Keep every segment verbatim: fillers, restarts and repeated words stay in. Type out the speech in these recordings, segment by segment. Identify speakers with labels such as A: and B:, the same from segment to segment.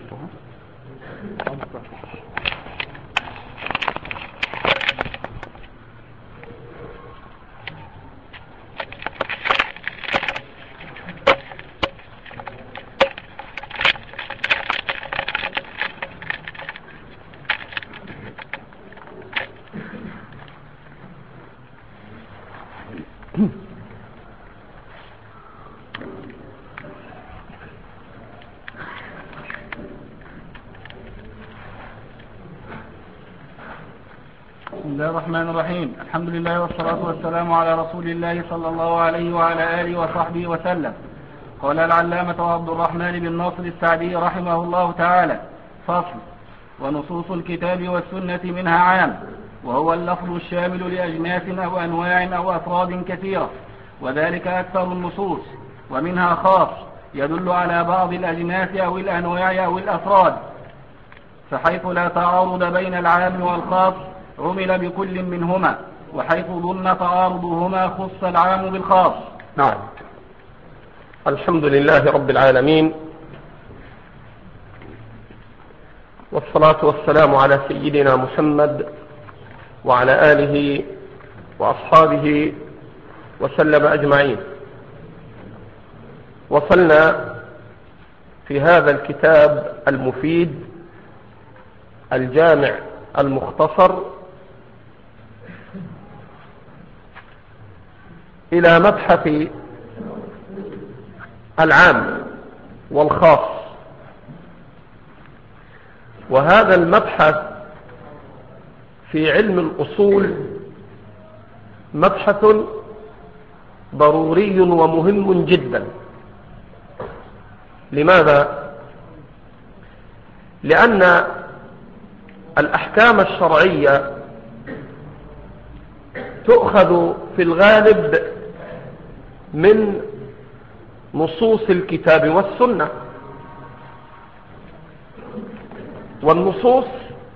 A: بسم الله الرحمن الرحيم. الحمد لله والصلاة والسلام على رسول الله صلى الله عليه وعلى آله وصحبه وسلم. قال العلامة عبد الرحمن بن ناصر السعدي رحمه الله تعالى: فصل. ونصوص الكتاب والسنة منها عام، وهو اللفظ الشامل لأجناس أو أنواع أو أفراد كثيرة، وذلك أكثر النصوص. ومنها خاص يدل على بعض الأجناس أو الأنواع أو الأفراد، فحيث لا تعارض بين العام والخاص عمل بكل منهما، وحيث ظن تعارضهما خص العام بالخاص.
B: نعم. الحمد لله رب العالمين، والصلاة والسلام على سيدنا محمد وعلى آله وأصحابه وسلم أجمعين. وصلنا في هذا الكتاب المفيد الجامع المختصر إلى مبحث العام والخاص، وهذا المبحث في علم الأصول مبحث ضروري ومهم جدا. لماذا؟ لأن الأحكام الشرعية تؤخذ في الغالب من نصوص الكتاب والسنة، والنصوص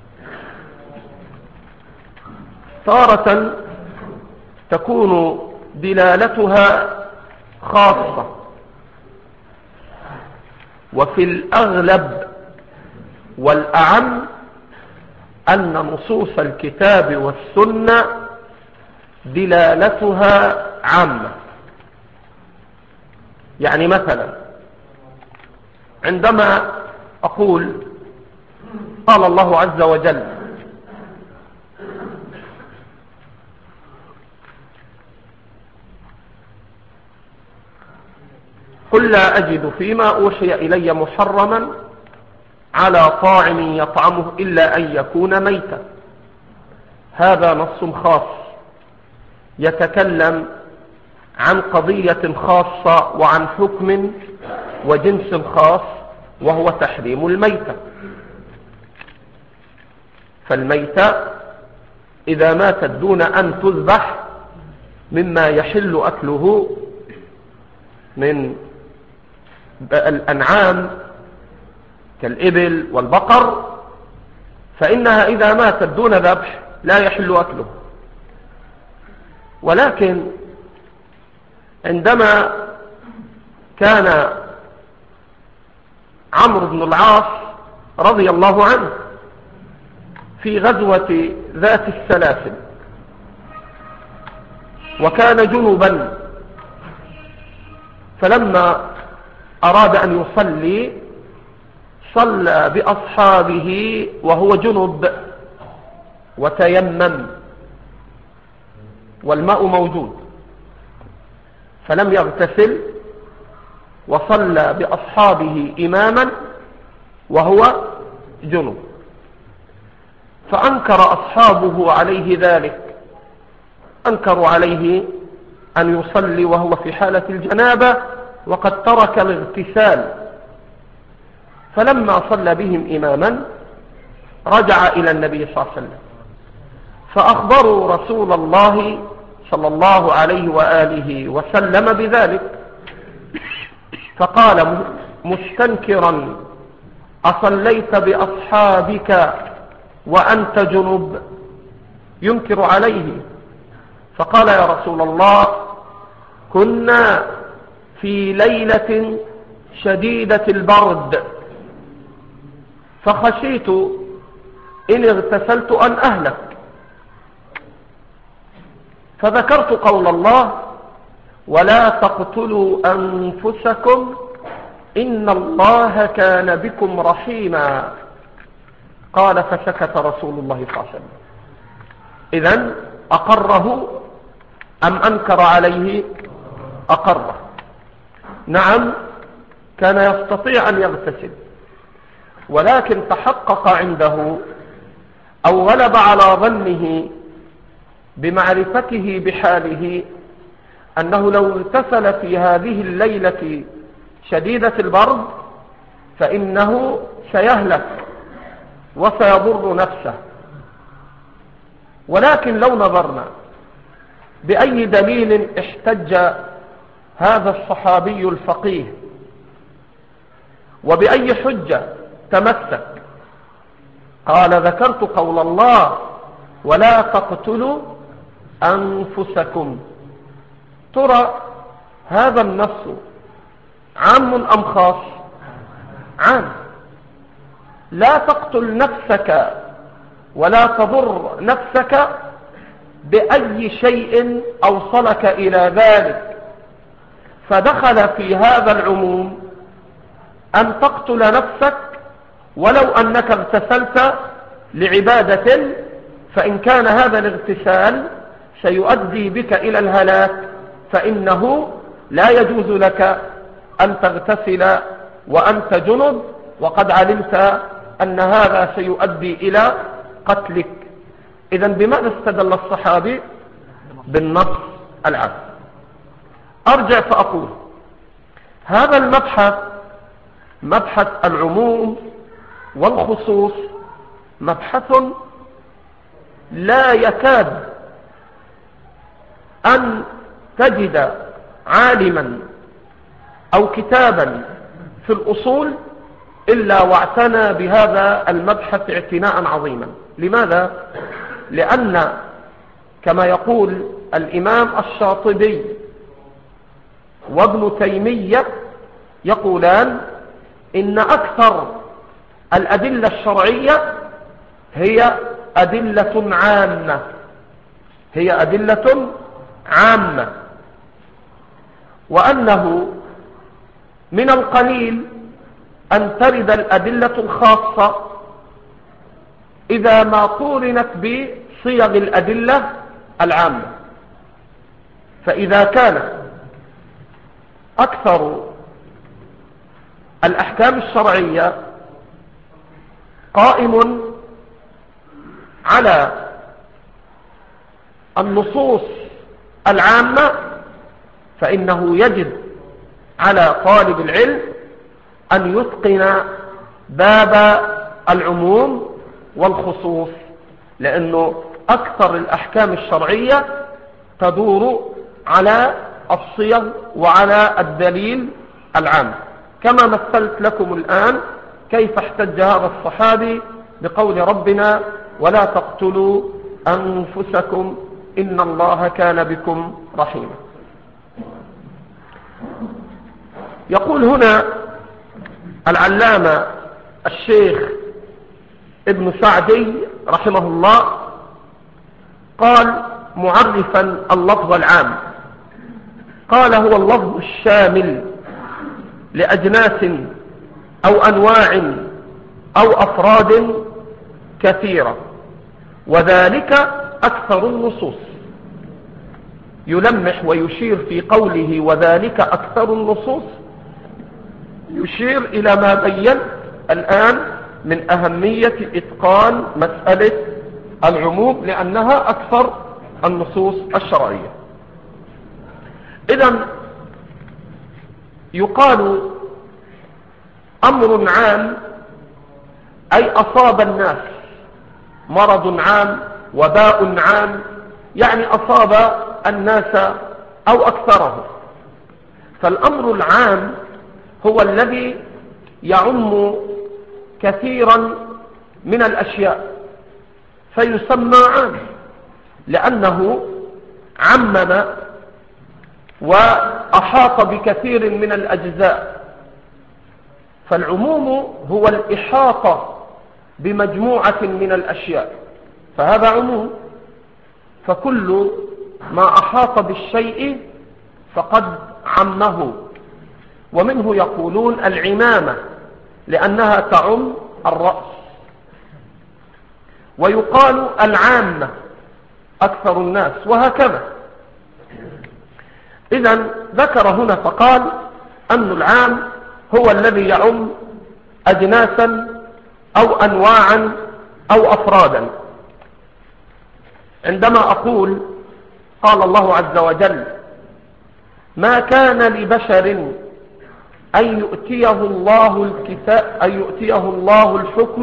B: تارة تكون دلالتها خاصة، وفي الأغلب والأعم أن نصوص الكتاب والسنة دلالتها عامة. يعني مثلا عندما أقول قال الله عز وجل: قل لا أجد فيما أوحي إلي محرما على طاعم يطعمه إلا أن يكون ميتا. هذا نص خاص يتكلم عن قضية خاصة وعن حكم وجنس خاص، وهو تحريم الميتة. فالميتة إذا ماتت دون أن تذبح مما يحل أكله من الأنعام كالإبل والبقر، فإنها إذا ماتت دون ذبح لا يحل أكله. ولكن عندما كان عمرو بن العاص رضي الله عنه في غزوة ذات السلاسل وكان جنبا، فلما أراد أن يصلي صلى بأصحابه وهو جنب وتيمم والماء موجود، فلم يغتسل وصلى بأصحابه إماما وهو جنب. فأنكر أصحابه عليه ذلك، أنكروا عليه أن يصلي وهو في حالة الجنابة وقد ترك الاغتسال. فلما صلى بهم إماما رجع إلى النبي صلى الله عليه وسلم فأخبروا رسول الله صلى الله عليه وآله وسلم بذلك، فقال مستنكرا: أصليت بأصحابك وأنت جنب؟ ينكر عليه. فقال: يا رسول الله، كنا في ليلة شديدة البرد فخشيت إن اغتسلت أن أهلك، فذكرت قول الله: ولا تقتلوا أنفسكم إن الله كان بكم رحيما. قال: فسكت رسول الله صلى الله عليه وسلم. إذن أقره أم أنكر عليه؟ أقره. نعم، كان يستطيع أن يغتسل، ولكن تحقق عنده أو غلب على ظنه بمعرفته بحاله أنه لو اغتسل في هذه الليلة شديدة البرد فإنه سيهلك وسيضر نفسه. ولكن لو نظرنا بأي دليل احتج هذا الصحابي الفقيه وبأي حجة تمسك؟ قال: ذكرت قول الله: ولا تقتلوا أنفسكم. ترى هذا النص عام أم خاص؟ عام. لا تقتل نفسك ولا تضر نفسك بأي شيء أوصلك إلى ذلك، فدخل في هذا العموم أن تقتل نفسك ولو أنك اغتسلت لعبادة، فإن كان هذا الاغتسال سيؤدي بك إلى الهلاك فإنه لا يجوز لك أن تغتسل وأنت جنب، وقد علمت أن هذا سيؤدي إلى قتلك. إذن بماذا استدل الصحابي؟ بالنص العام. أرجع فأقول: هذا المبحث، مبحث العموم والخصوص، مبحث لا يكاد أن تجد عالما أو كتابا في الأصول إلا واعتنى بهذا المبحث اعتناء عظيما. لماذا؟ لأن كما يقول الإمام الشاطبي وابن تيمية يقولان: إن أكثر الأدلة الشرعية هي أدلة عامة، هي أدلة عامة، وأنه من القليل أن ترد الأدلة الخاصة إذا ما قورنت بصيغ الأدلة العامة. فإذا كان أكثر الأحكام الشرعية قائم على النصوص العامة، فإنه يجب على طالب العلم أن يتقن باب العموم والخصوص، لأنه أكثر الأحكام الشرعية تدور على الصيغ وعلى الدليل العام، كما مثلت لكم الآن كيف احتج هذا الصحابي بقول ربنا: ولا تقتلوا أنفسكم إن الله كان بكم رحيما. يقول هنا العلامة الشيخ ابن سعدي رحمه الله، قال معرفا اللفظ العام، قال: هو اللفظ الشامل لأجناس أو أنواع أو أفراد كثيرة، وذلك أكثر النصوص. يلمح ويشير في قوله وذلك أكثر النصوص، يشير إلى ما بين الآن من أهمية إتقان مسألة العموم، لأنها أكثر النصوص الشرعية. إذن يقال أمر عام أي أصاب الناس، مرض عام، وباء عام، يعني أصاب الناس أو أكثرهم. فالأمر العام هو الذي يعم كثيرا من الأشياء فيسمى عام، لأنه عمم وأحاط بكثير من الأجزاء. فالعموم هو الإحاطة بمجموعة من الأشياء فهذا عموم، فكل ما أحاط بالشيء فقد عمه. ومنه يقولون العمامة لأنها تعم الرأس، ويقال العامة أكثر الناس، وهكذا. إذن ذكر هنا فقال أن العام هو الذي يعم أجناسا أو أنواعا أو أفرادا. عندما أقول قال الله عز وجل ما كان لبشر أن يؤتيه الله الكتاب أن يؤتيه الله الحكم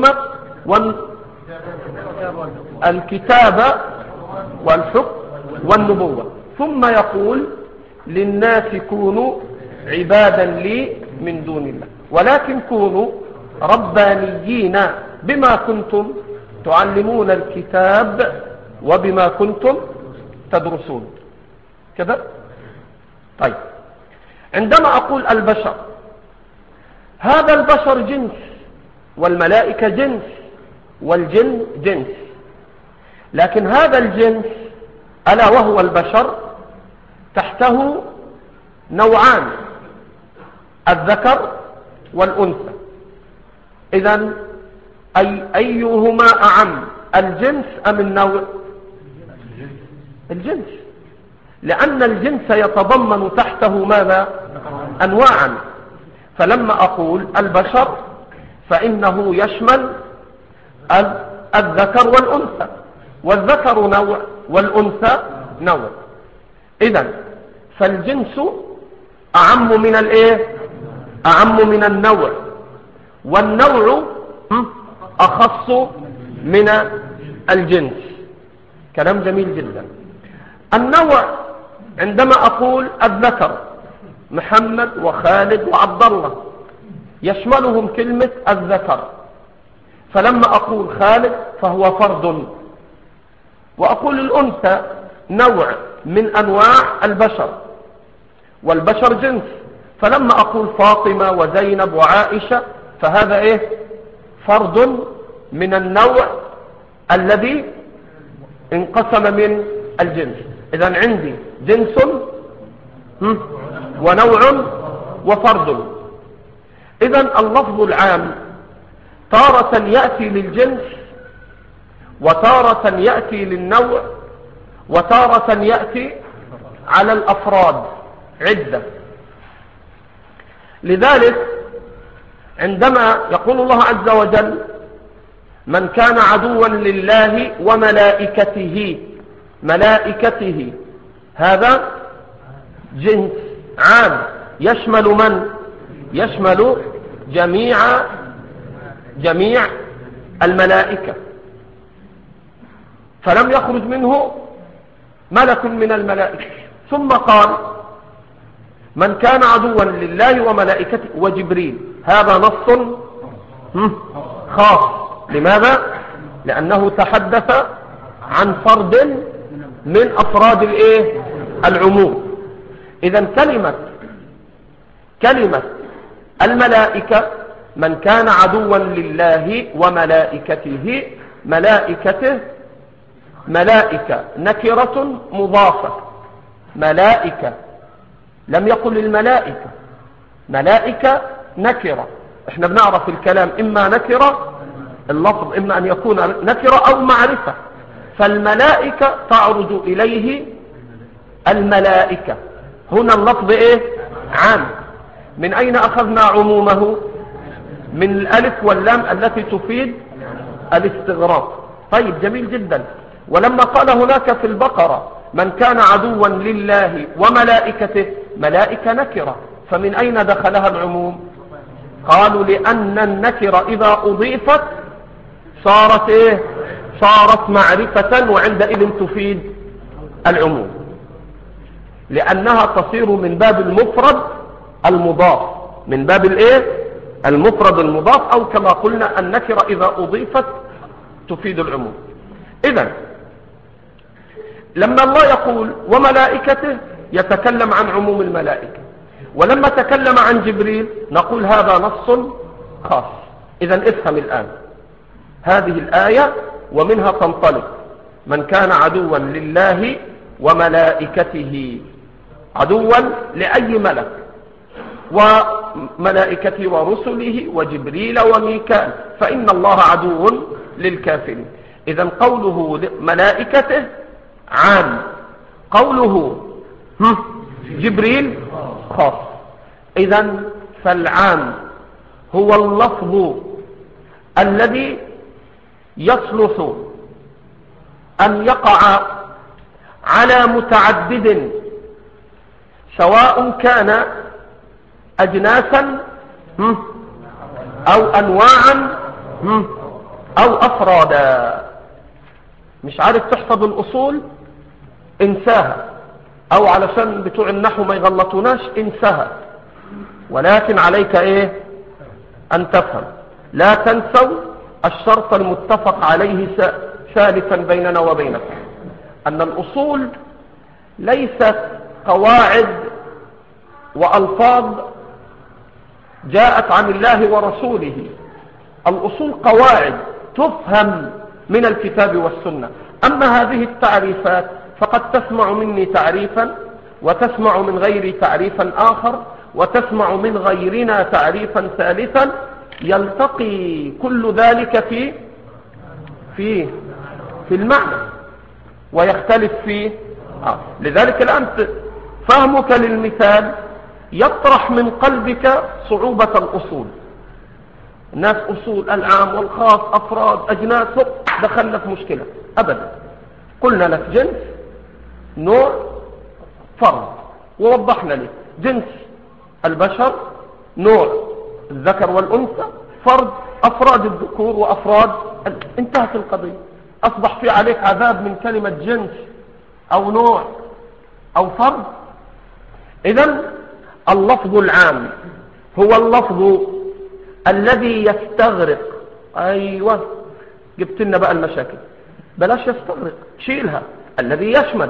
B: والكتاب والحكم والنبوة ثم يقول للناس كونوا عبادا لي من دون الله ولكن كونوا ربانيين بما كنتم تعلمون الكتاب وبما كنتم تدرسون كذا. طيب عندما أقول البشر، هذا البشر جنس، والملائكة جنس، والجن جنس، لكن هذا الجنس ألا وهو البشر تحته نوعان، الذكر والأنثى. إذن أي أيهما أعم، الجنس أم النوع؟ الجنس، لأن الجنس يتضمن تحته ماذا؟ أنواعا. فلما أقول البشر فإنه يشمل الذكر والأنثى، والذكر نوع والأنثى نوع. إذن فالجنس أعم من الإيه؟ أعم من النوع، والنوع أخص من الجنس. كلام جميل جدا. النوع عندما أقول الذكر محمد وخالد وعبد الله يشملهم كلمة الذكر، فلما أقول خالد فهو فرد، وأقول الأنثى نوع من أنواع البشر، والبشر جنس، فلما أقول فاطمة وزينب وعائشة فهذا إيه؟ فرد من النوع الذي انقسم من الجنس. إذن عندي جنس ونوع وفرد. إذن اللفظ العام تارة يأتي للجنس، وتارة يأتي للنوع، وتارة يأتي على الأفراد عدة. لذلك عندما يقول الله عز وجل من كان عدوا لله وملائكته، ملائكته هذا جنس عام يشمل من؟ يشمل جميع جميع الملائكة، فلم يخرج منه ملك من الملائكة. ثم قال من كان عدوا لله وملائكته وجبريل، هذا نص خاص. لماذا؟ لأنه تحدث عن فرد من أفراد الإيه؟ العموم. إذن كلمة كلمة الملائكة من كان عدوا لله وملائكته، ملائكته ملائكة نكرة مضافة، ملائكة لم يقل الملائكة، ملائكة نكرة. احنا بنعرف الكلام إما نكرة اللفظ إما أن يكون نكرة أو معرفة، فالملائكة تعرج إليه الملائكة. هنا اللفظ إيه؟ عام. من أين أخذنا عمومه؟ من الألف واللام التي تفيد الاستغراق. طيب جميل جدا. ولما قال هناك في البقرة من كان عدوا لله وملائكته، ملائكة نكرة، فمن أين دخلها العموم؟ قالوا لأن النكرة إذا أضيفت صارت إيه؟ صارت معرفة، وعندئذ تفيد العموم، لأنها تصير من باب المفرد المضاف، من باب الإيه؟ المفرد المضاف، أو كما قلنا النكرة إذا أضيفت تفيد العموم. إذن لما الله يقول وملائكته يتكلم عن عموم الملائكة، ولما تكلم عن جبريل نقول هذا نص خاص. إذن افهم الآن، هذه الآية ومنها تنطلق: من كان عدوا لله وملائكته، عدوا لأي ملك، وملائكته ورسله وجبريل وميكال، فإن الله عدو للكافرين. إذن قوله ملائكته عام، قوله جبريل خاص. إذن فالعام هو اللفظ الذي يصلح أن يقع على متعدد، سواء كان أجناسا أو أنواعا أو أفرادا. مش عارف تحفظ الأصول؟ انساها، أو علشان بتوع النحو ما يغلطوناش انساها، ولكن عليك إيه؟ أن تفهم. لا تنسوا الشرط المتفق عليه ثالثا بيننا وبينكم، أن الأصول ليست قواعد وألفاظ جاءت عن الله ورسوله. الأصول قواعد تفهم من الكتاب والسنة. أما هذه التعريفات فقد تسمع مني تعريفا، وتسمع من غيري تعريفا آخر، وتسمع من غيرنا تعريفا ثالثا، يلتقي كل ذلك في في في المعنى ويختلف فيه. آه. لذلك الآن فهمك للمثال يطرح من قلبك صعوبة الأصول. الناس أصول العام والخاص، أفراد، أجناس، دخلنا في مشكلة. أبدا، قلنا لك جنس، نوع، فرد، ووضحنا لك جنس البشر، نوع الذكر والأنثى، فرد أفراد الذكور وأفراد، انتهت القضية. أصبح في عليك عذاب من كلمة جنس أو نوع أو فرد. إذن اللفظ العام هو اللفظ الذي يستغرق. أيوة، جبت لنا بقى المشاكل. بلاش يستغرق، شيلها. الذي يشمل.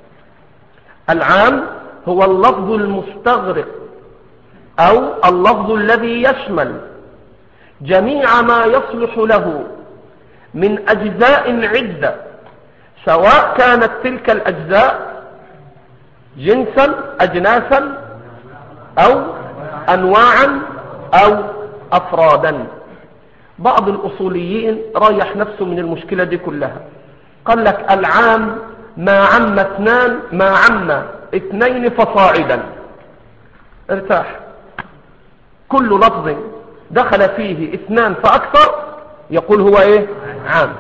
B: العام هو اللفظ المستغرق، أو اللفظ الذي يشمل جميع ما يصلح له من أجزاء عدة، سواء كانت تلك الأجزاء جنسا، أجناسا، أو أنواعا، أو أفرادا. بعض الأصوليين ريح نفسه من المشكلة دي كلها، قال لك العام ما عم اثنان، ما عم اثنين فصاعدا. ارتاح. كل لفظ دخل فيه اثنان فأكثر يقول هو ايه؟ عام.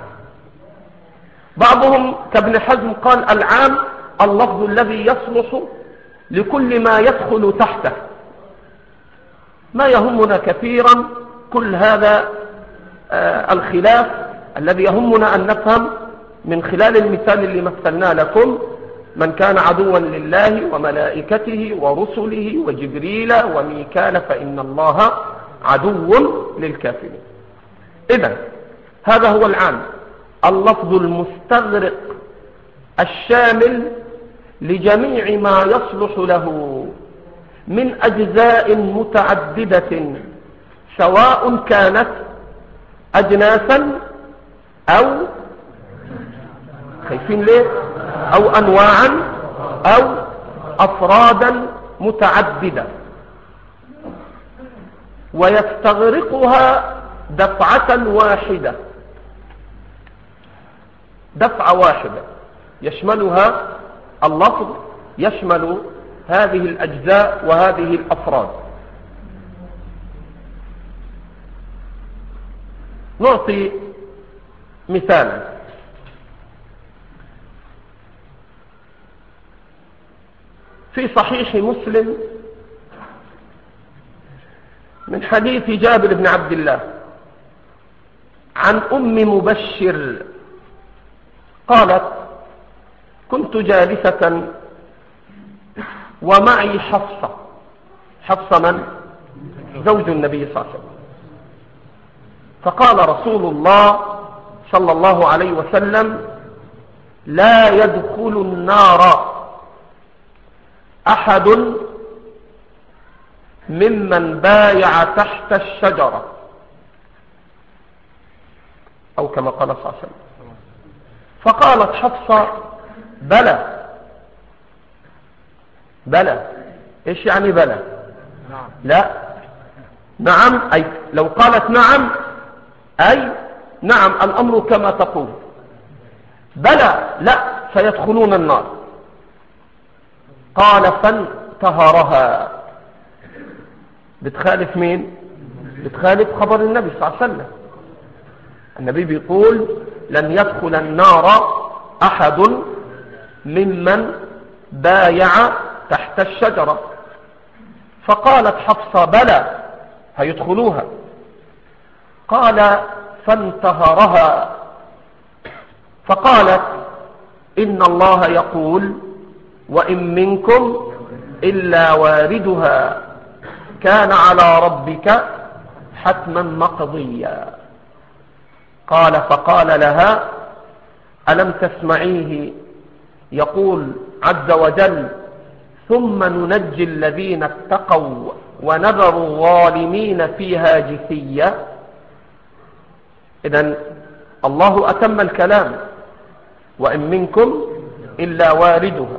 B: بعضهم كابن حزم قال العام اللفظ الذي يصلح لكل ما يدخل تحته. ما يهمنا كثيرا كل هذا آه الخلاف الذي يهمنا أن نفهم من خلال المثال اللي مثلنا لكم: من كان عدوا لله وملائكته ورسله وجبريل وميكال فإن الله عدو للكافرين. إذن هذا هو العام، اللفظ المستغرق الشامل لجميع ما يصلح له من أجزاء متعددة، سواء كانت أجناسا أو خايفين ليه أو أنواعا أو أفرادا متعددة، ويستغرقها دفعة واحدة، دفعة واحدة يشملها اللفظ، يشمل هذه الأجزاء وهذه الأفراد. نعطي مثالا. في صحيح مسلم من حديث جابر بن عبد الله عن أم مبشر قالت: كنت جالسة ومعي حفصة. حفصة من؟ زوج النبي صلى الله عليه وسلم. فقال رسول الله صلى الله عليه وسلم: لا يدخل النار أحد ممن بايع تحت الشجرة أو كما قال صلى الله عليه وسلم. فقالت حفصة بلى. بلى إيش يعني بلى؟ لا نعم، أي لو قالت نعم أي نعم الأمر كما تقول. بلى لا سيدخلون النار. قال فانتهرها. بتخالف مين؟ بتخالف خبر النبي صلى الله عليه وسلم. النبي بيقول لن يدخل النار أحد ممن بايع تحت الشجرة. فقالت حفصة بلى هيدخلوها. قال فانتهرها. فقالت إن الله يقول وإن منكم إلا واردها كان على ربك حتما مقضيا. قال فقال لها ألم تسمعيه يقول عز وجل ثم ننجي الذين اتقوا ونذر الظالمين فيها جثيا. إذن الله أتم الكلام وإن منكم إلا واردها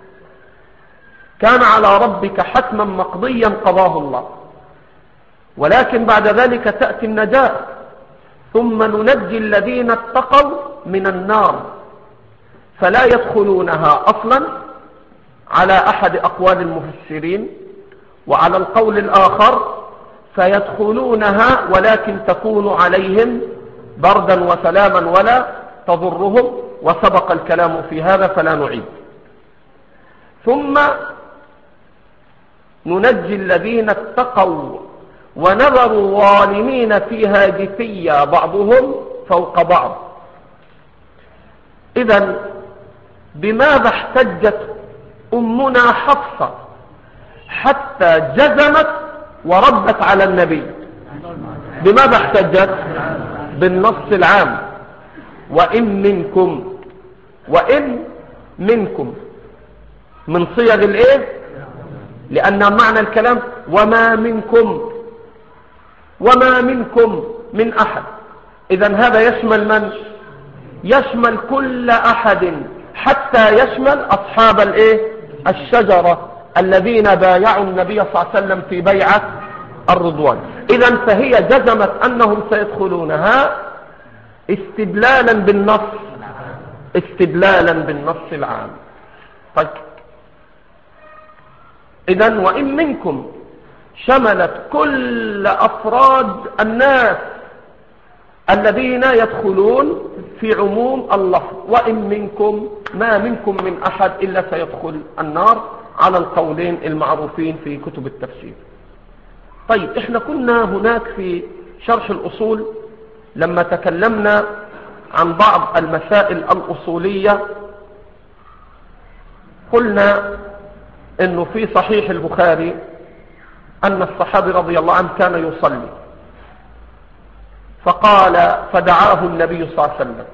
B: كان على ربك حتما مقضيا قضاه الله. ولكن بعد ذلك تأتي النجاة ثم ننجي الذين اتقوا من النار فلا يدخلونها أصلا على أحد أقوال المفسرين. وعلى القول الآخر فيدخلونها ولكن تكون عليهم بردا وسلاما ولا تضرهم، وسبق الكلام في هذا فلا نعيد. ثم ننجي الذين اتقوا ونذر الظالمين فيها جثيا بعضهم فوق بعض. إذن بماذا احتجت أمنا حفصة حتى جزمت وردت على النبي؟ بماذا احتجت؟ بالنص العام وإن منكم. وإن منكم من صيغ الايه؟ لأن معنى الكلام وما منكم، وما منكم من أحد. إذن هذا يشمل من؟ يشمل كل أحد حتى يشمل أصحاب الايه؟ الشجرة الذين بايعوا النبي صلى الله عليه وسلم في بيعة الرضوان. إذن فهي جزمت أنهم سيدخلونها استدلالا بالنص استدلالا بالنص العام. طيب إذن وإن منكم شملت كل أفراد الناس الذين يدخلون في عموم اللفظ وإن منكم، ما منكم من أحد إلا سيدخل النار على القولين المعروفين في كتب التفسير. طيب احنا كنا هناك في شرح الأصول لما تكلمنا عن بعض المسائل الأصولية قلنا انه في صحيح البخاري ان الصحابي رضي الله عنه كان يصلي فقال فدعاه النبي صلى الله عليه وسلم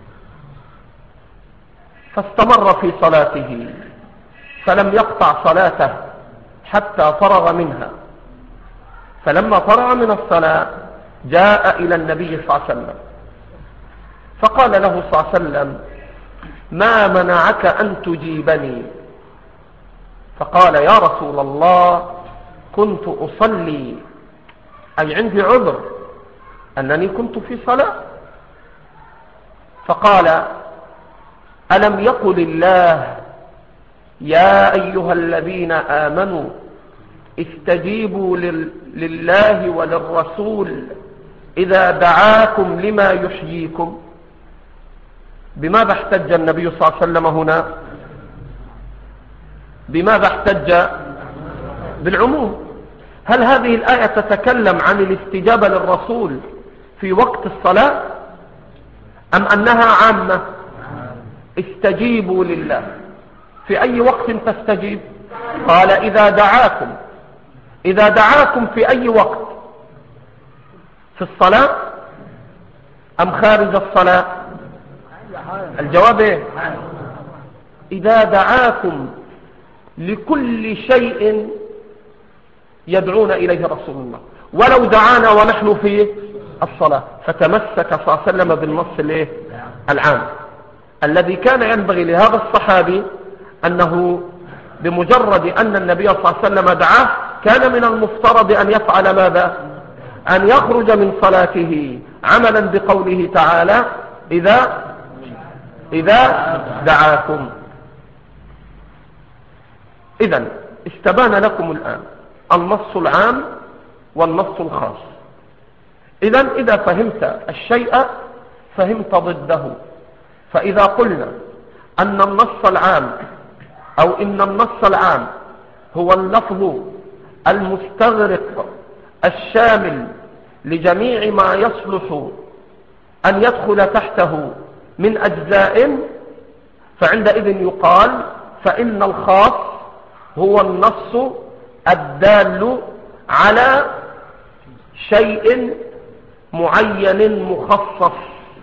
B: فاستمر في صلاته فلم يقطع صلاته حتى فرغ منها. فلما فرغ من الصلاة جاء إلى النبي صلى الله عليه وسلم فقال له صلى الله عليه وسلم ما منعك أن تجيبني؟ فقال يا رسول الله كنت أصلي، أي عندي عذر أنني كنت في صلاة. فقال ألم يقل الله يا أيها الذين آمنوا استجيبوا لله وللرسول إذا دعاكم لما يحييكم؟ بماذا احتج النبي صلى الله عليه وسلم هنا؟ بماذا احتج؟ بالعموم. هل هذه الآية تتكلم عن الاستجابة للرسول في وقت الصلاة أم أنها عامة؟ استجيبوا لله في أي وقت تستجيب؟ قال إذا دعاكم. إذا دعاكم في أي وقت؟ في الصلاة أم خارج الصلاة؟ الجواب إيه؟ إذا دعاكم لكل شيء يدعون إليه رسول الله، ولو دعانا ونحن في الصلاة، فتمسك صلى الله عليه وسلم بالنص الايه العام الذي كان ينبغي لهذا الصحابي أنه بمجرد أن النبي صلى الله عليه وسلم دعاه كان من المفترض أن يفعل ماذا؟ أن يخرج من صلاته عملا بقوله تعالى إذا إذا دعاكم. إذن استبان لكم الآن النص العام والنص الخاص. إذن إذا فهمت الشيء فهمت ضده. فإذا قلنا أن النص العام أو إن النص العام هو اللفظ المستغرق الشامل لجميع ما يصلح أن يدخل تحته من أجزاء، فعندئذ يقال فإن الخاص هو النص الدال على شيء معين مخصص،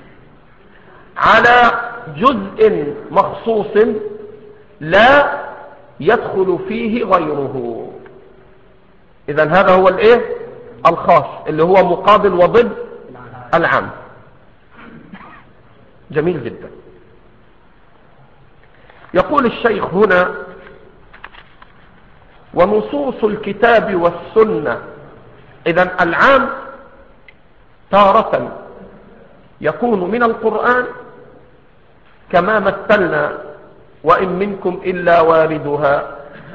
B: على جزء مخصوص لا يدخل فيه غيره. إذن هذا هو الايه الخاص اللي هو مقابل وضد العام. جميل جدا. يقول الشيخ هنا ونصوص الكتاب والسنة. إذن العام تارة يكون من القرآن كما مثلنا وإن منكم إلا واردها،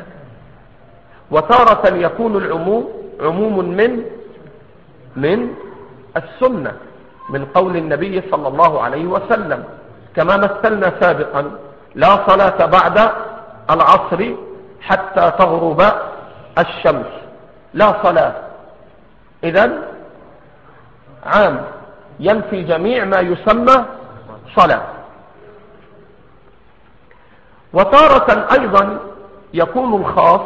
B: وتارة يكون العموم عموم من من السنة من قول النبي صلى الله عليه وسلم كما مثلنا سابقا: لا صلاة بعد العصر حتى تغرب الشمس. لا صلاة إذن عام ينفي جميع ما يسمى صلاة. وتارة أيضا يكون الخاص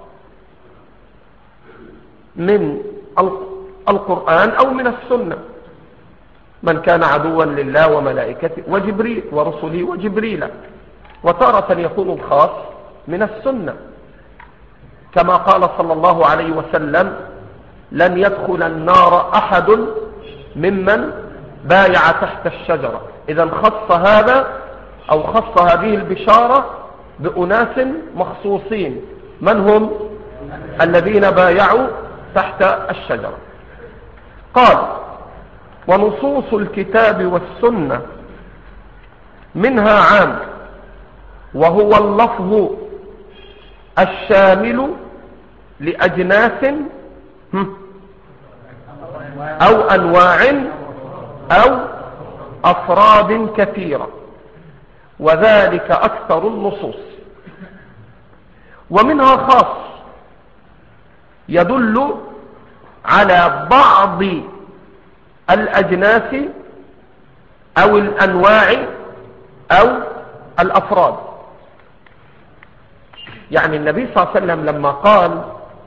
B: من القرآن أو من السنة: من كان عدوا لله وملائكته وجبريل ورسله وجبريل. وتارة يكون الخاص من السنة كما قال صلى الله عليه وسلم: لن يدخل النار أحد ممن بايع تحت الشجرة. إذا خص هذا أو خص هذه البشارة بأناس مخصوصين. من هم؟ الذين بايعوا تحت الشجرة. قال: ونصوص الكتاب والسنة منها عام وهو اللفظ الشامل لأجناس أو أنواع أو أفراد كثيرة، وذلك أكثر النصوص. ومنها خاص يدل على بعض الأجناس أو الأنواع أو الأفراد. يعني النبي صلى الله عليه وسلم لما قال: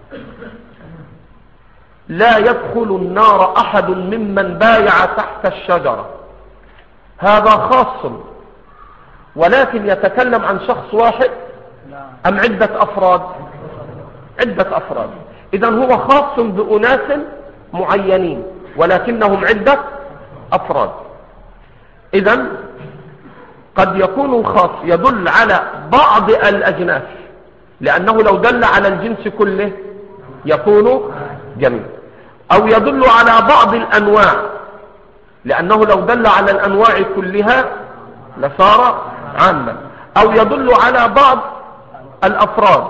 B: لا يدخل النار أحد ممن بايع تحت الشجرة، هذا خاص، ولكن يتكلم عن شخص واحد أم عدة أفراد؟ عدة أفراد. إذن هو خاص بأناس معينين ولكنهم عدة أفراد. إذن قد يكون الخاص يدل على بعض الأجناس، لأنه لو دل على الجنس كله يكون جميع، أو يدل على بعض الأنواع، لأنه لو دل على الأنواع كلها لصار عاما، أو يدل على بعض الأفراد،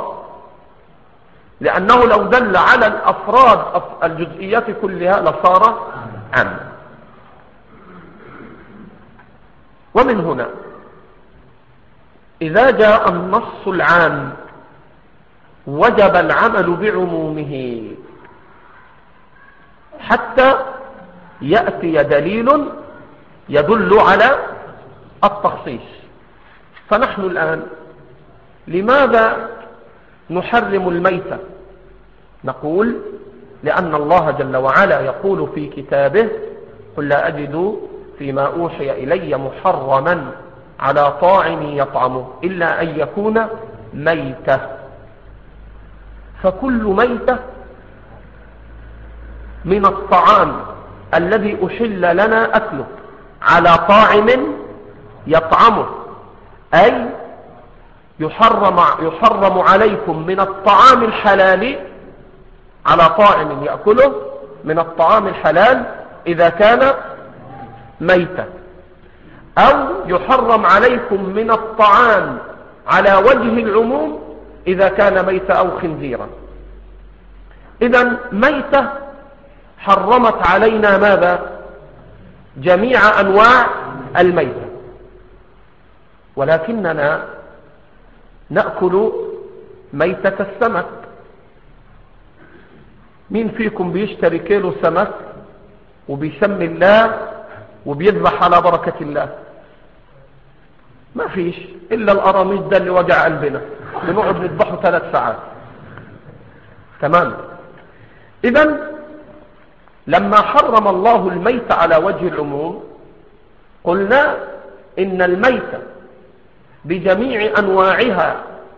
B: لأنه لو دل على الأفراد الجزئيات كلها لصار عاما. ومن هنا إذا جاء النص العام وجب العمل بعمومه حتى يأتي دليل يدل على التخصيص. فنحن الآن لماذا نحرم الميتة؟ نقول: لأن الله جل وعلا يقول في كتابه: قل لا أجد فيما أوحي إلي محرما على طاعم يطعمه إلا أن يكون ميتة. فكل ميتة من الطعام الذي أحل لنا أكله على طاعم يطعمه، أي يحرم, يحرم عليكم من الطعام الحلال على طاعم يأكله من الطعام الحلال إذا كان ميتا، أو يحرم عليكم من الطعام على وجه العموم إذا كان ميتا أو خنزيرا. إذن ميتة حرمت علينا ماذا؟ جميع أنواع الميتة، ولكننا نأكل ميتة السمك. مين فيكم بيشتري كيلو سمك وبيسمي الله وبيذبح على بركة الله؟ ما فيش إلا القراميط ده اللي وجع قلبنا بنقعد نذبحه ثلاث ساعات. تمام. إذن لما حرم الله الميت على وجه العموم قلنا إن الميت بجميع أنواعها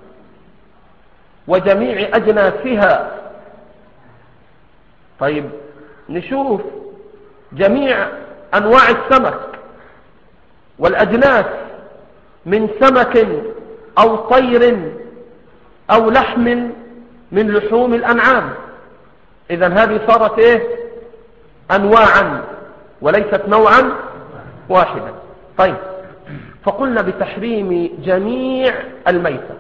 B: وجميع أجناسها. طيب نشوف جميع أنواع السمك والأجناس من سمك أو طير أو لحم من لحوم الأنعام. إذن هذه صارت إيه؟ أنواعا وليست نوعا واحدا. طيب فقلنا بتحريم جميع الميتة،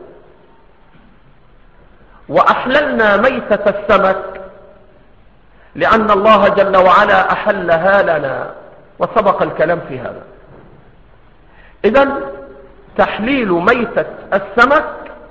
B: وأحللنا ميتة السمك لأن الله جل وعلا أحلها لنا وسبق الكلام في هذا. إذن تحليل ميتة السمك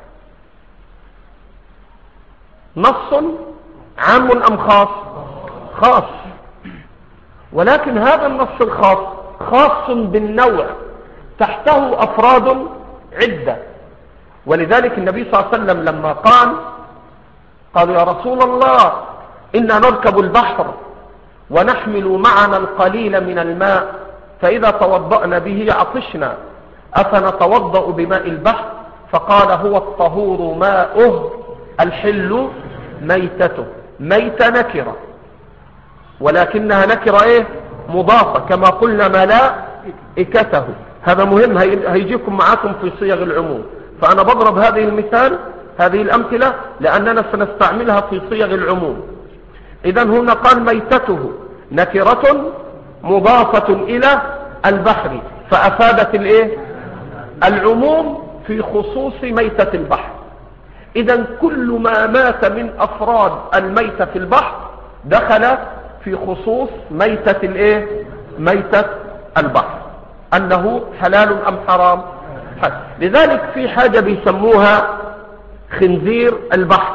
B: نص عام أم خاص؟ خاص. ولكن هذا النص الخاص خاص بالنوع، تحته أفراد عدة. ولذلك النبي صلى الله عليه وسلم لما قال قالوا يا رسول الله إنا نركب البحر ونحمل معنا القليل من الماء فإذا توضأنا به عطشنا أفنتوضأ بماء البحر؟ فقال هو الطهور ماؤه الحل ميتته. ميت نكرة ولكنها نكرة ايه؟ مضافة، كما قلنا ملائكته. هذا مهم هيجيكم معاكم في صيغ العموم. فأنا بضرب هذه المثال هذه الأمثلة لأننا سنستعملها في صيغ العموم. إذن هنا قال ميتته نكرة مضافة إلى البحر، فأفادت الايه؟ العموم في خصوص ميتة البحر. إذن كل ما مات من أفراد الميتة في البحر دخل في خصوص ميتة الايه؟ ميتة البحر، أنه حلال أم حرام. حل. لذلك في حاجة بيسموها خنزير البحر،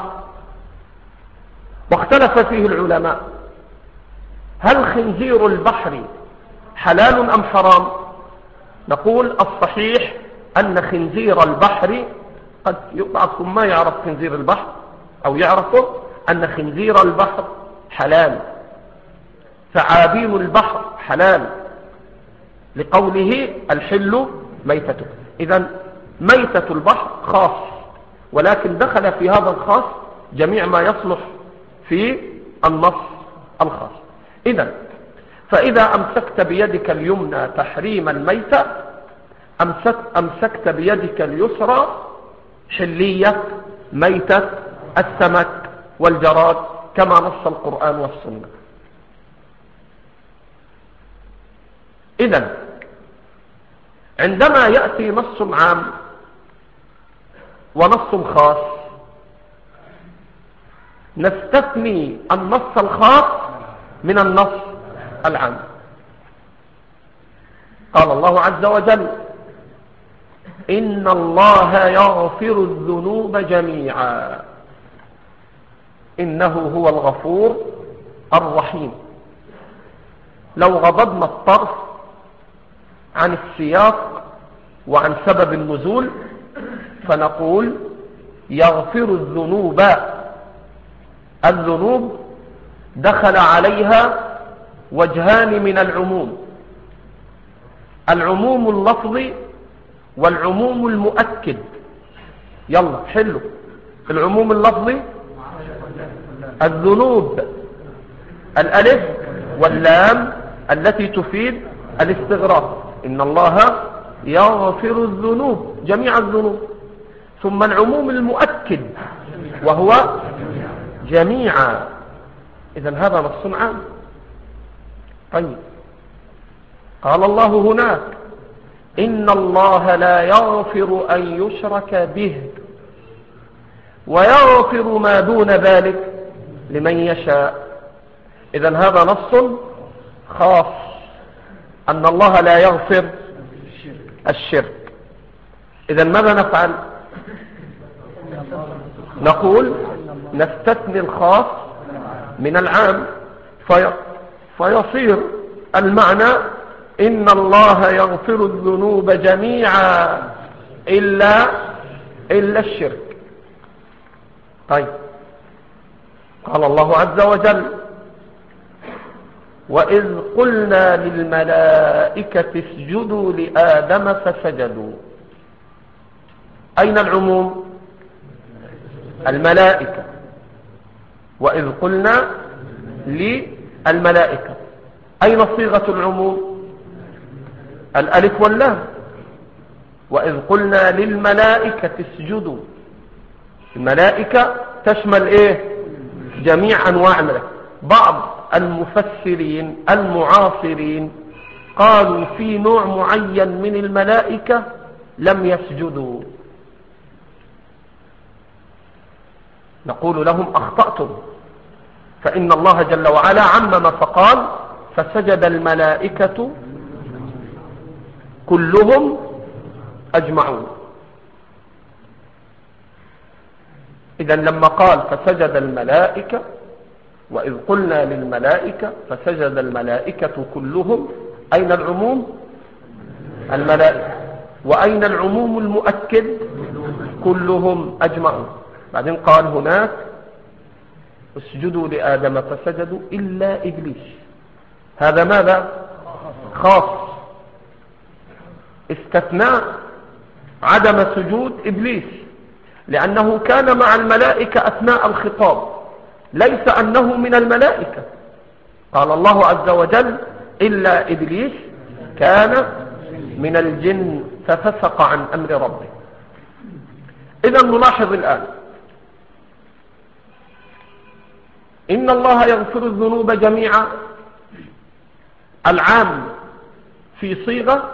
B: واختلف فيه العلماء هل خنزير البحر حلال أم حرام؟ نقول الصحيح أن خنزير البحر، قد بعضكم ما يعرف خنزير البحر أو يعرفه، أن خنزير البحر حلال، ثعابين البحر حلال، لقوله الحل ميتته. إذن ميتة البحر خاص، ولكن دخل في هذا الخاص جميع ما يصلح في النص الخاص. إذن فإذا أمسكت بيدك اليمنى تحريم الميتة أمسك أمسكت بيدك اليسرى حلية ميتة السمك والجراد كما نص القرآن والسنة. إذن عندما يأتي نص عام ونص خاص نستثني النص الخاص من النص العام. قال الله عز وجل إن الله يغفر الذنوب جميعا إنه هو الغفور الرحيم. لو غضبنا الطرف عن السياق وعن سبب النزول فنقول يغفر الذنوب. الذنوب دخل عليها وجهان من العموم، العموم اللفظي والعموم المؤكد. يلا حلو. العموم اللفظي الذنوب الألف واللام التي تفيد الاستغراق، إن الله يغفر الذنوب جميع الذنوب. ثم العموم المؤكد وهو جميعا، إذن هذا نص عام. طيب قال الله هناك إن الله لا يغفر أن يشرك به ويغفر ما دون ذلك لمن يشاء. إذن هذا نص خاص أن الله لا يغفر الشرك. إذن ماذا نفعل؟ نقول نستثني الخاص من العام في فيصير المعنى إن الله يغفر الذنوب جميعا إلا إلا الشرك. طيب قال الله عز وجل وإذ قلنا للملائكة اسجدوا لآدم فسجدوا. أين العموم؟ الملائكة. وإذ قلنا للملائكة، أين صيغة العموم؟ الألف واللام. وإذ قلنا للملائكة اسجدوا، الملائكة تشمل إيه؟ جميع أنواع الملائكة. بعض المفسرين المعاصرين قالوا في نوع معين من الملائكة لم يسجدوا، نقول لهم أخطأتم، فإن الله جل وعلا عمم فقال فسجد الملائكة كلهم أجمعون. إذن لما قال فسجد الملائكة وإذ قلنا للملائكة فسجد الملائكة كلهم، أين العموم؟ الملائكة. وأين العموم المؤكد؟ كلهم أجمعون. بعدين قال هناك اسجدوا لآدم فسجدوا إلا إبليس. هذا ماذا؟ خاص، استثناء عدم سجود إبليس لأنه كان مع الملائكة أثناء الخطاب، ليس أنه من الملائكة. قال الله عز وجل إلا إبليس كان من الجن ففسق عن أمر ربه. إذن نلاحظ الآن إن الله يغفر الذنوب جميعا، العام في صيغة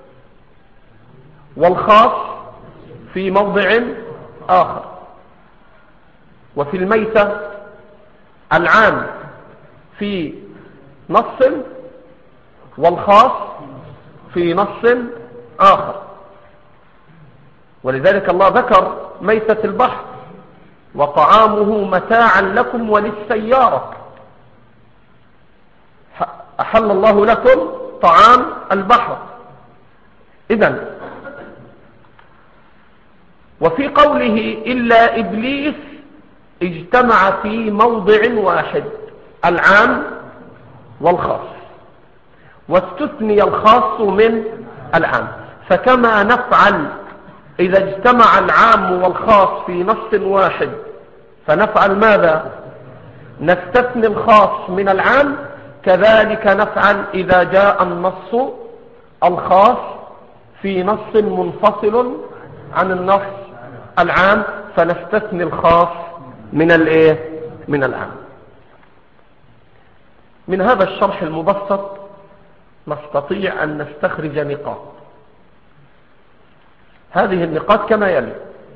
B: والخاص في موضع آخر. وفي الميتة العام في نص والخاص في نص آخر. ولذلك الله ذكر ميتة البحر وطعامه متاعا لكم وللسيارة، أحل الله لكم طعام البحر. إذن وفي قوله إلا إبليس اجتمع في موضع واحد العام والخاص، واستثني الخاص من العام. فكما نفعل إذا اجتمع العام والخاص في نص واحد فنفعل ماذا؟ نستثني الخاص من العام، كذلك نفعل إذا جاء النص الخاص في نص منفصل عن النص العام فنستثني الخاص من الايه؟ من العام. من هذا الشرح المبسط نستطيع أن نستخرج نقاط. هذه النقاط كما يلي: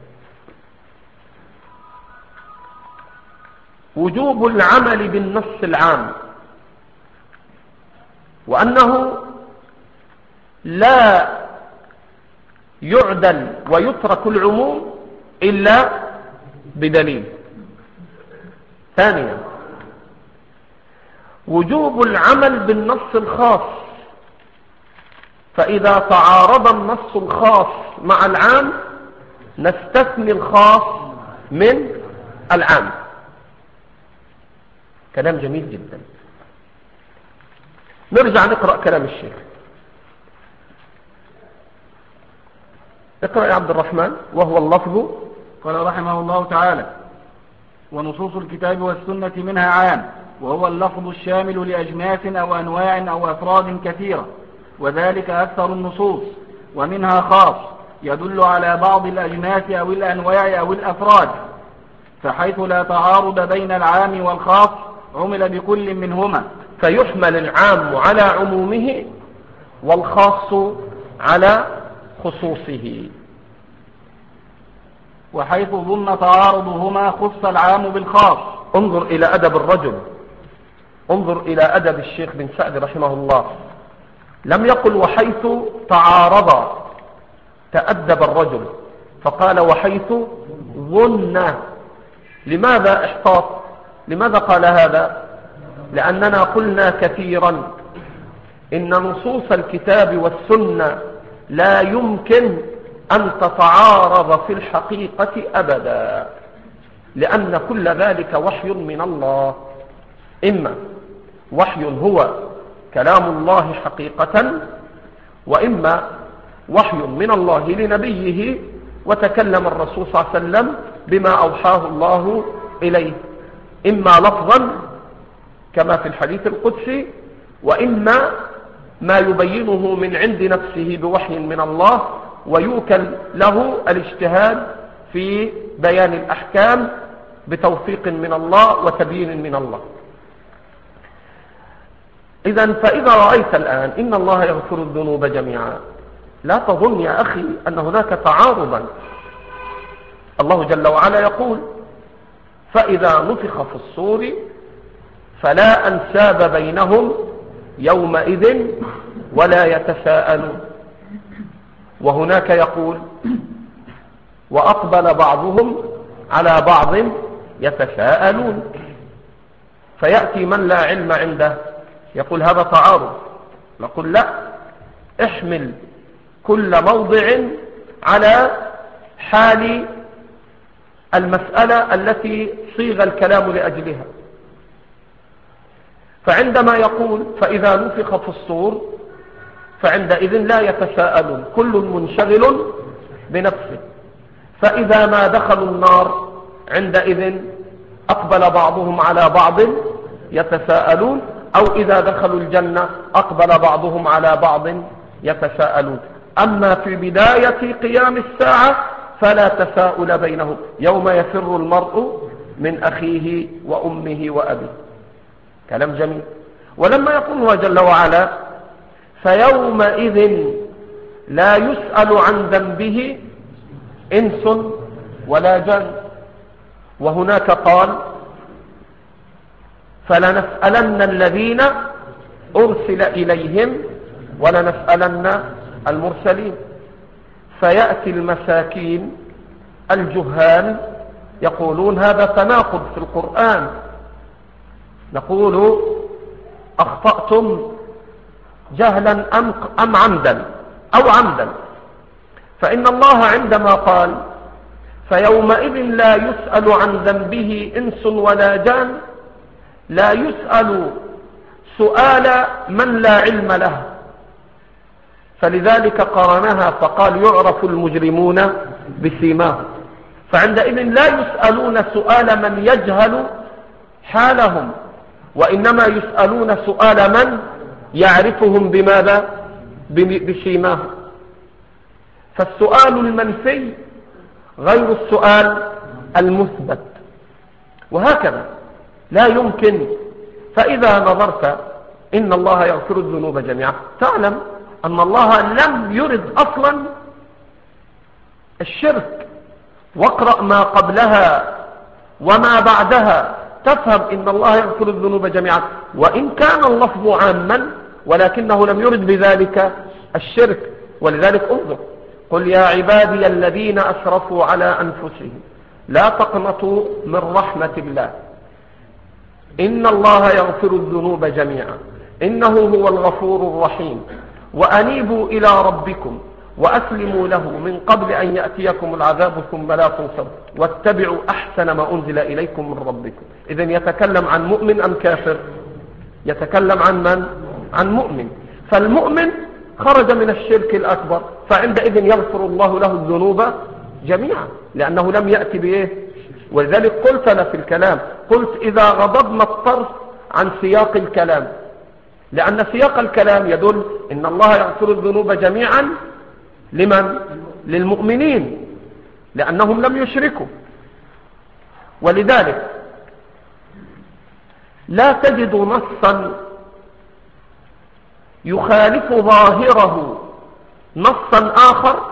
B: وجوب العمل بالنص العام، وأنه لا يعدل ويترك العموم إلا بدليل. ثانيا وجوب العمل بالنص الخاص، فإذا تعارض النص الخاص مع العام نستثني الخاص من العام. كلام جميل جدا. نرجع نقرأ كلام الشيخ. اقرأ يا عبد الرحمن. وهو اللفظ.
A: قال رحمه الله تعالى: ونصوص الكتاب والسنة منها عام وهو اللفظ الشامل لأجناس أو أنواع أو أفراد كثيرة، وذلك أكثر النصوص، ومنها خاص يدل على بعض الأجناس أو الأنواع أو الأفراد، فحيث لا تعارض بين العام والخاص عمل بكل منهما،
B: فيحمل العام على عمومه والخاص على خصوصه.
A: وحيث ظن تعارضهما خص العام بالخاص.
B: انظر إلى أدب الرجل، انظر إلى أدب الشيخ بن سعد رحمه الله، لم يقل وحيث تعارض تأدب الرجل، فقال وحيث ظن. لماذا احتاط؟ لماذا قال هذا؟ لأننا قلنا كثيرا إن نصوص الكتاب والسنة لا يمكن أن تتعارض في الحقيقة أبدا، لأن كل ذلك وحي من الله، إما وحي هو كلام الله حقيقة، وإما وحي من الله لنبيه وتكلم الرسول صلى الله عليه وسلم بما أوحاه الله إليه، إما لفظا كما في الحديث القدسي، وإما ما يبينه من عند نفسه بوحي من الله، ويوكل له الاجتهاد في بيان الأحكام بتوفيق من الله وتبيين من الله. إذن فإذا رأيت الآن إن الله يغفر الذنوب جميعا، لا تظن يا أخي أن هناك تعارضا. الله جل وعلا يقول فإذا نفخ في الصور فلا أنساب بينهم يومئذ ولا يتساءلون، وهناك يقول وأقبل بعضهم على بعض يتساءلون، فيأتي من لا علم عنده يقول هذا تعارض. نقول لا، احمل كل موضع على حال المسألة التي صيغ الكلام لأجلها. فعندما يقول فإذا نفخ في الصور فعندئذ لا يتساءلون، كل منشغل بنفسه. فإذا ما دخلوا النار عندئذ أقبل بعضهم على بعض يتساءلون، أو إذا دخلوا الجنة أقبل بعضهم على بعض يتساءلون. أما في بداية قيام الساعة فلا تساؤل بينهم، يوم يفر المرء من أخيه وأمه وأبيه. كلام جميل. ولما يقول الله جل وعلا فيومئذ لا يسأل عن ذنبه إنس ولا جن، وهناك قال فلنسألن الذين أرسل إليهم ولنسألن المرسلين. فيأتي المساكين الجهال يقولون هذا تناقض في القرآن، نقول أخطأتم جهلا أم, أم عمدا أو عمدا. فإن الله عندما قال فيومئذ لا يسأل عن ذنبه إنس ولا جان، لا يسأل سؤال من لا علم له، فلذلك قارنها فقال يعرف المجرمون بسيماهم. فعندئذ لا يسألون سؤال من يجهل حالهم، وإنما يسألون سؤال من يعرفهم بماذا؟ بسيماهم. فالسؤال المنفي غير السؤال المثبت، وهكذا لا يمكن. فإذا نظرت إن الله يغفر الذنوب جميعا، تعلم أن الله لم يرد أصلا الشرك، واقرأ ما قبلها وما بعدها تفهم إن الله يغفر الذنوب جميعا، وإن كان اللفظ عاما ولكنه لم يرد بذلك الشرك. ولذلك انظر قل يا عبادي الذين أسرفوا على أنفسهم لا تقنطوا من رحمة الله إن الله يغفر الذنوب جميعا إنه هو الغفور الرحيم وأنيبوا إلى ربكم وأسلموا له من قبل أن يأتيكم العذاب ثم لا تنصروا واتبعوا أحسن ما أنزل إليكم من ربكم. إذن يتكلم عن مؤمن أم كافر؟ يتكلم عن من؟ عن مؤمن. فالمؤمن خرج من الشرك الأكبر، فعندئذ يغفر الله له الذنوب جميعا لأنه لم يأتي بإيه. ولذلك قلت لنا في الكلام، قلت إذا غضبنا الطرف عن سياق الكلام، لأن سياق الكلام يدل إن الله يغفر الذنوب جميعا لمن؟ للمؤمنين، لأنهم لم يشركوا. ولذلك لا تجد نصا يخالف ظاهره نصا آخر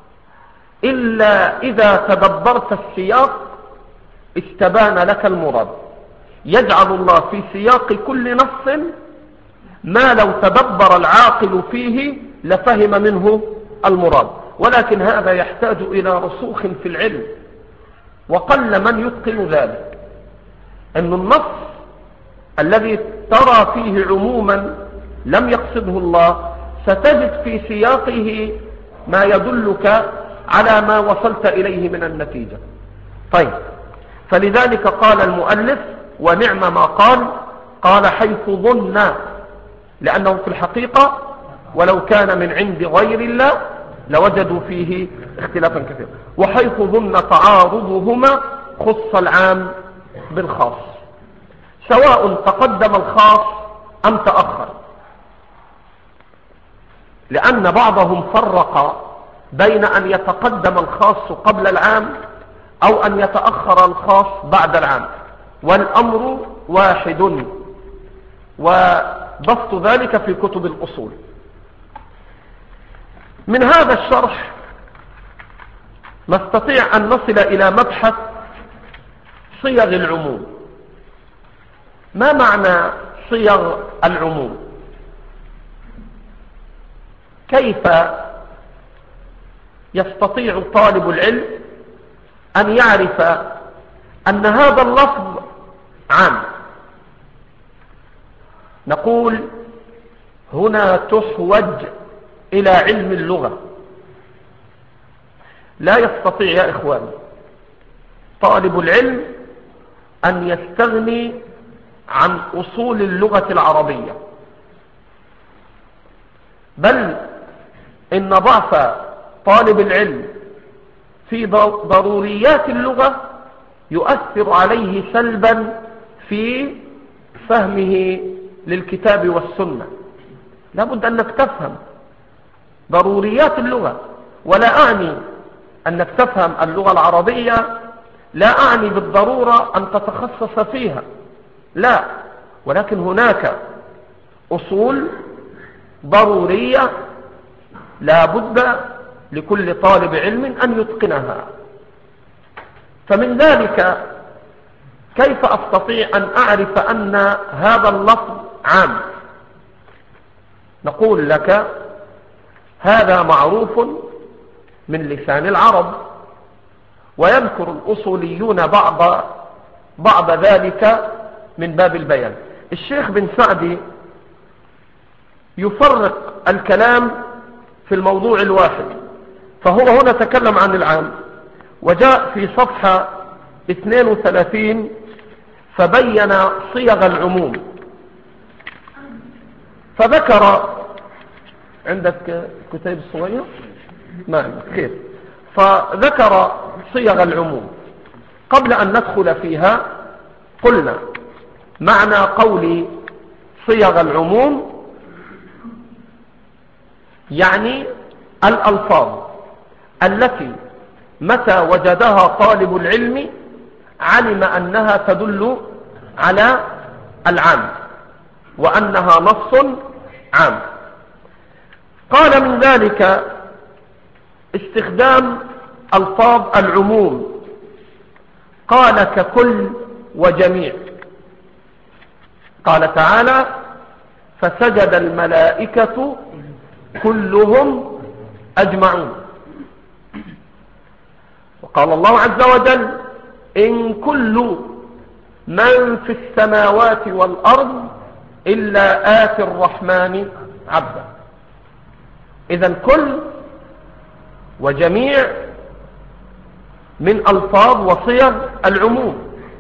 B: إلا إذا تدبرت السياق استبان لك المراد. يجعل الله في سياق كل نص ما لو تدبر العاقل فيه لفهم منه المراد، ولكن هذا يحتاج إلى رسوخ في العلم، وقل من يتقن ذلك. أن النص الذي ترى فيه عموما لم يقصده الله ستجد في سياقه ما يدلك على ما وصلت إليه من النتيجة. طيب، فلذلك قال المؤلف ونعم ما قال، قال حيث ظن، لأنه في الحقيقة ولو كان من عند غير الله لوجدوا فيه اختلافا كثيرا. وحيث ظن تعارضهما خص العام بالخاص، سواء تقدم الخاص أم تأخر، لأن بعضهم فرق بين أن يتقدم الخاص قبل العام أو أن يتأخر الخاص بعد العام، والأمر واحد، وبسط ذلك في كتب الأصول. من هذا الشرح نستطيع أن نصل إلى مبحث صيغ العموم. ما معنى صيغ العموم؟ كيف يستطيع طالب العلم أن يعرف أن هذا اللفظ عام؟ نقول هنا تحوج إلى علم اللغة. لا يستطيع يا إخوان طالب العلم أن يستغني عن أصول اللغة العربية، بل إن ضعف طالب العلم في ضروريات اللغة يؤثر عليه سلبا في فهمه للكتاب والسنة. لا بد أنك تفهم ضروريات اللغة، ولا أعني أنك تفهم اللغة العربية، لا أعني بالضرورة أن تتخصص فيها، لا، ولكن هناك أصول ضرورية لا بد لكل طالب علم أن يتقنها. فمن ذلك كيف أستطيع أن أعرف أن هذا اللفظ عام؟ نقول لك هذا معروف من لسان العرب، ويذكر الأصوليون بعض بعض ذلك من باب البيان. الشيخ بن سعدي يفرق الكلام في الموضوع الواحد، فهو هنا تكلم عن العام، وجاء في صفحة اثنين وثلاثين فبين صيغ العموم، فذكر عندك كتاب الصغير ما عندك خير، فذكر صيغ العموم. قبل أن ندخل فيها قلنا معنى قول صيغ العموم يعني الألفاظ التي متى وجدها طالب العلم علم أنها تدل على العام وأنها نص عام. قال من ذلك استخدام ألفاظ العموم، قال ككل وجميع. قال تعالى فسجد الملائكة كلهم أجمعون. وقال الله عز وجل إن كل من في السماوات والأرض إلا آتي الرحمن عبدا. إذن كل وجميع من ألفاظ وصيغ العموم،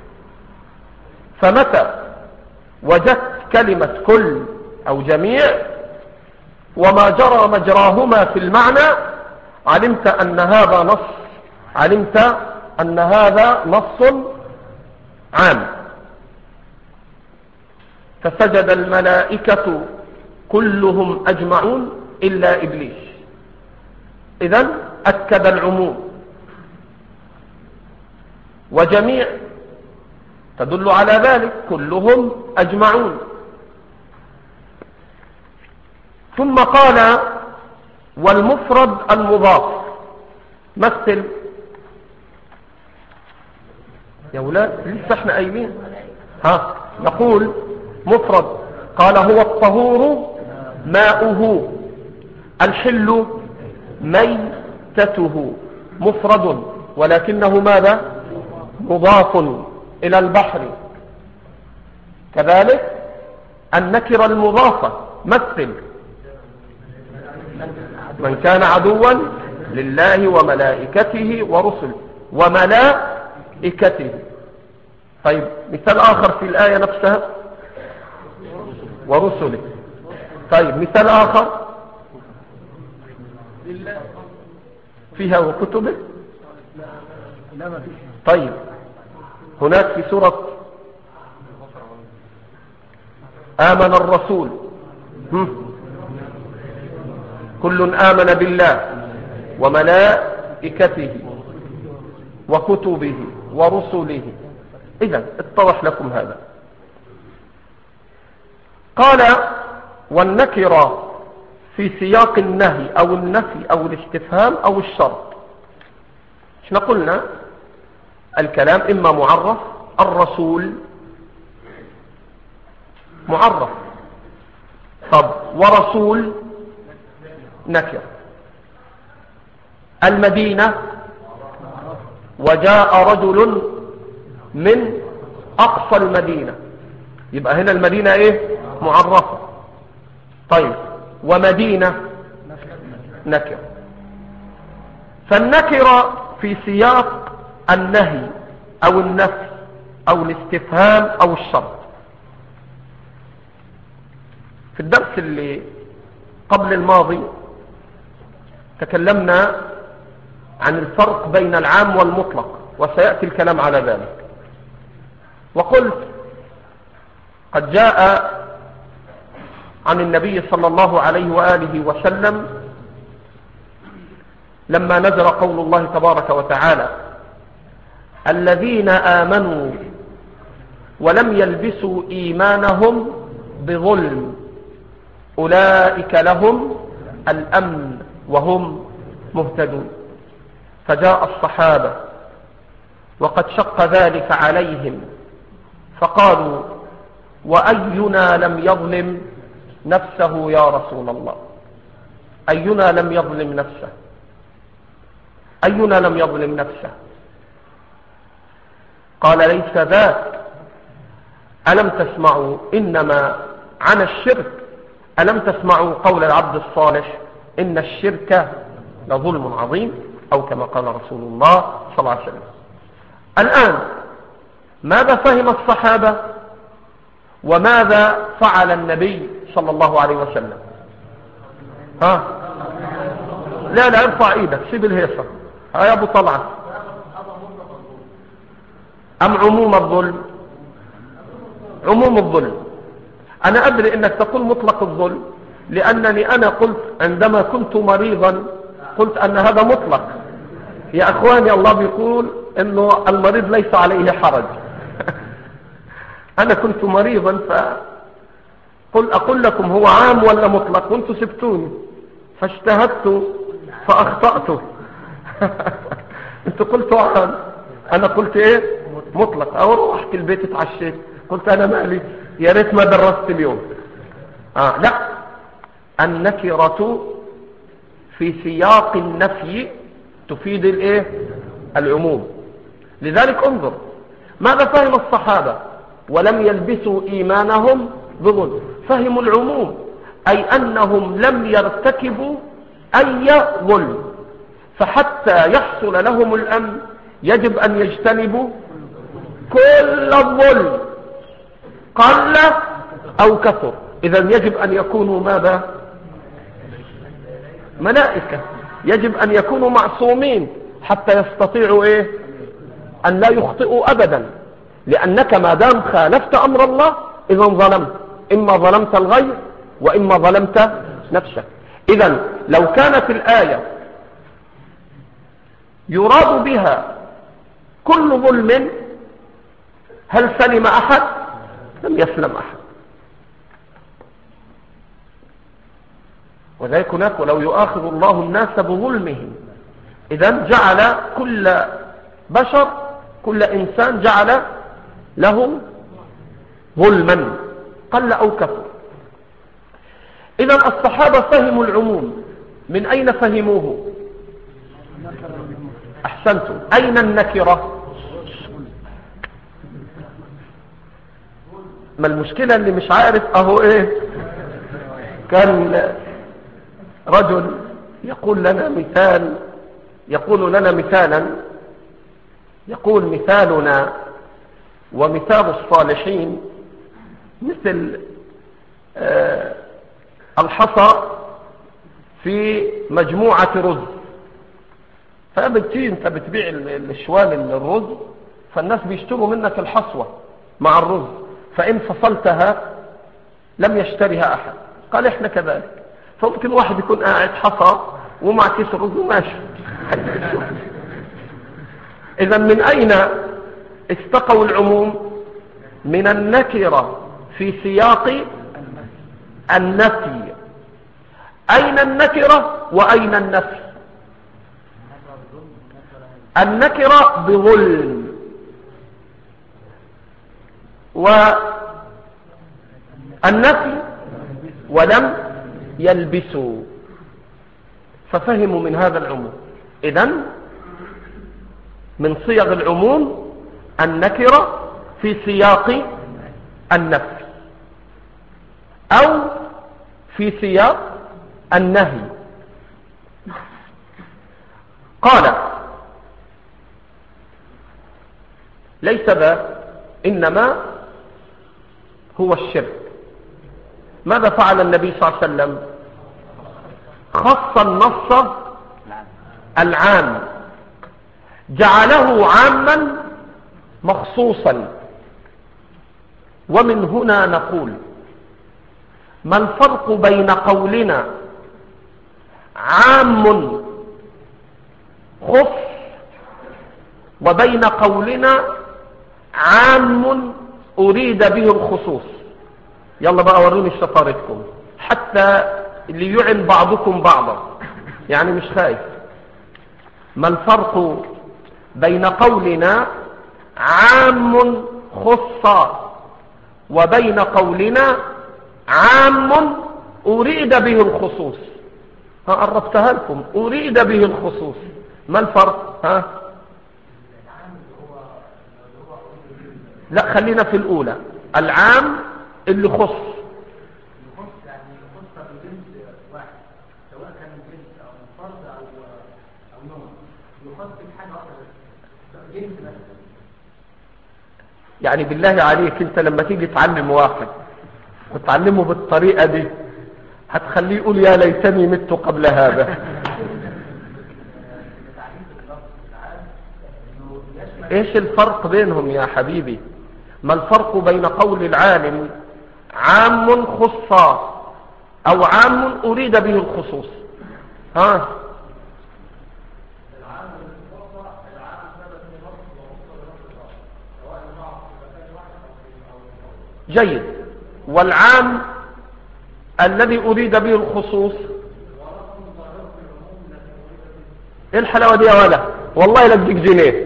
B: فمتى وجدت كلمة كل أو جميع وما جرى مجراهما في المعنى علمت أن هذا نص علمت أن هذا نص عام. فسجد الملائكة كلهم أجمعون إلا إبليس. إذن أكد العموم، وجميع تدل على ذلك، كلهم أجمعون. ثم قال والمفرد المضاف. مثل يا ولاد، لسه احنا قايلين. ها نقول مفرد، قال هو الطهور ماؤه، الحل ميتته. مفرد ولكنه ماذا؟ مضاف إلى البحر. كذلك النكرة المضافة. مثل من كان عدوا لله وملائكته ورسله وملائكته. طيب مثال آخر في الآية نفسها ورسله. طيب مثال آخر فيها وكتبه. طيب هناك في سورة آمن الرسول، كل آمن بالله وملائكته وكتبه ورسله. إذن اتضح لكم هذا. قال والنكرة في سياق النهي أو النفي أو الاستفهام أو الشرط. احنا قلنا الكلام إما معرف، الرسول معرف، طب ورسول نكر. المدينة وجاء رجل من أقصى المدينة، يبقى هنا المدينة ايه؟ معرفة. طيب ومدينة نكر. فالنكرة في سياق النهي أو النفي أو الاستفهام أو الشرط. في الدرس اللي قبل الماضي تكلمنا عن الفرق بين العام والمطلق، وسيأتي الكلام على ذلك. وقلت قد جاء عن النبي صلى الله عليه وآله وسلم لما نزل قول الله تبارك وتعالى الذين آمنوا ولم يلبسوا إيمانهم بظلم أولئك لهم الأمن وهم مهتدون. فجاء الصحابة وقد شق ذلك عليهم فقالوا وأينا لم يظلم نفسه يا رسول الله؟ أينا لم يظلم نفسه؟ أينا لم يظلم نفسه؟ قال ليس ذاك، ألم تسمعوا إنما عن الشرك، ألم تسمعوا قول العبد الصالح إن الشرك لظلم عظيم، أو كما قال رسول الله صلى الله عليه وسلم. الآن ماذا فهم الصحابة وماذا فعل النبي صلى الله عليه وسلم؟ ها لا لا ارفع ايدك، سيب الهيصة. ها يا ابو طلعت، ام عموم الظلم؟ عموم الظلم. انا ادري انك تقول مطلق الظلم، لانني انا قلت عندما كنت مريضا قلت ان هذا مطلق. يا اخواني الله بيقول انه المريض ليس عليه حرج. انا كنت مريضا فقل اقول لكم هو عام ولا مطلق، وانتم سبتوني فاجتهدت فاخطأت. انتوا قلتوا عام، انا قلت ايه؟ مطلق. او رحت البيت اتعشيت قلت انا مالي، يا ريت ما درست اليوم. آه لا، النكرة في سياق النفي تفيد الايه؟ العموم. لذلك انظر ماذا فهم الصحابة ولم يلبسوا إيمانهم بظلم. فهموا العموم، أي أنهم لم يرتكبوا أي ظلم، فحتى يحصل لهم الأمن يجب أن يجتنبوا كل الظلم قل أو كثر. إذن يجب أن يكونوا ماذا؟ ملائكة. يجب أن يكونوا معصومين حتى يستطيعوا إيه؟ أن لا يخطئوا أبدا، لأنك ما دام خالفت أمر الله إذن ظلمت. إما ظلمت الغير وإما ظلمت نفسك. إذن لو كانت الآية يراد بها كل ظلم هل سلم أحد؟ لم يسلم أحد. وذلك هناك ولو يؤاخذ الله الناس بظلمهم، إذن جعل كل بشر كل إنسان جعل له ظلما قل أو كثر. إذن الصحابة فهموا العموم. من أين فهموه؟ أحسنتم. أين النكرة؟ ما المشكلة اللي مش عارف أهو إيه؟ كان رجل يقول لنا مثال يقول لنا مثالا يقول مثالنا ومثال الصالحين مثل آه الحصى في مجموعة رز. فبتيجي انت بتبيع الشوال الرز، فالناس بيشتروا منك الحصوة مع الرز، فإن فصلتها لم يشتريها أحد. قال احنا كذلك. فممكن واحد يكون قاعد حصى ومع كيس الرز وماشي. إذا من أين استقوا العموم؟ من النكرة في سياق النفي. أين النكرة وأين النفي؟ النكرة بظلم والنفي ولم يلبسوا، ففهموا من هذا العموم. إذن من صيغ العموم النكرة في سياق النفي أو في سياق النهي. قال ليس ذا، إنما هو الشرك. ماذا فعل النبي صلى الله عليه وسلم؟ خص النص العام، جعله عاما مخصوصا. ومن هنا نقول ما الفرق بين قولنا عام خص وبين قولنا عام أريد به الخصوص؟ يلا بقى وروني شطارتكم حتى اللي يعن بعضكم بعضا، يعني مش خايف. ما الفرق بين قولنا عام خص وبين قولنا عام أريد به الخصوص؟ ها قربتها لكم، أريد به الخصوص. ما الفرق؟ ها لا، خلينا في الأولى. العام اللي خص يعني بالله عليك انت لما تيجي تعلم واحد وتعلمه بالطريقة دي هتخليه يقول يا ليتني مت قبل هذا. ايش الفرق بينهم يا حبيبي؟ ما الفرق بين قول العالم عام خص او عام اريد به الخصوص؟ ها جيد. والعام الذي أريد به الخصوص ايه الحلاوة دي يا ولا؟ والله لديك جنيه.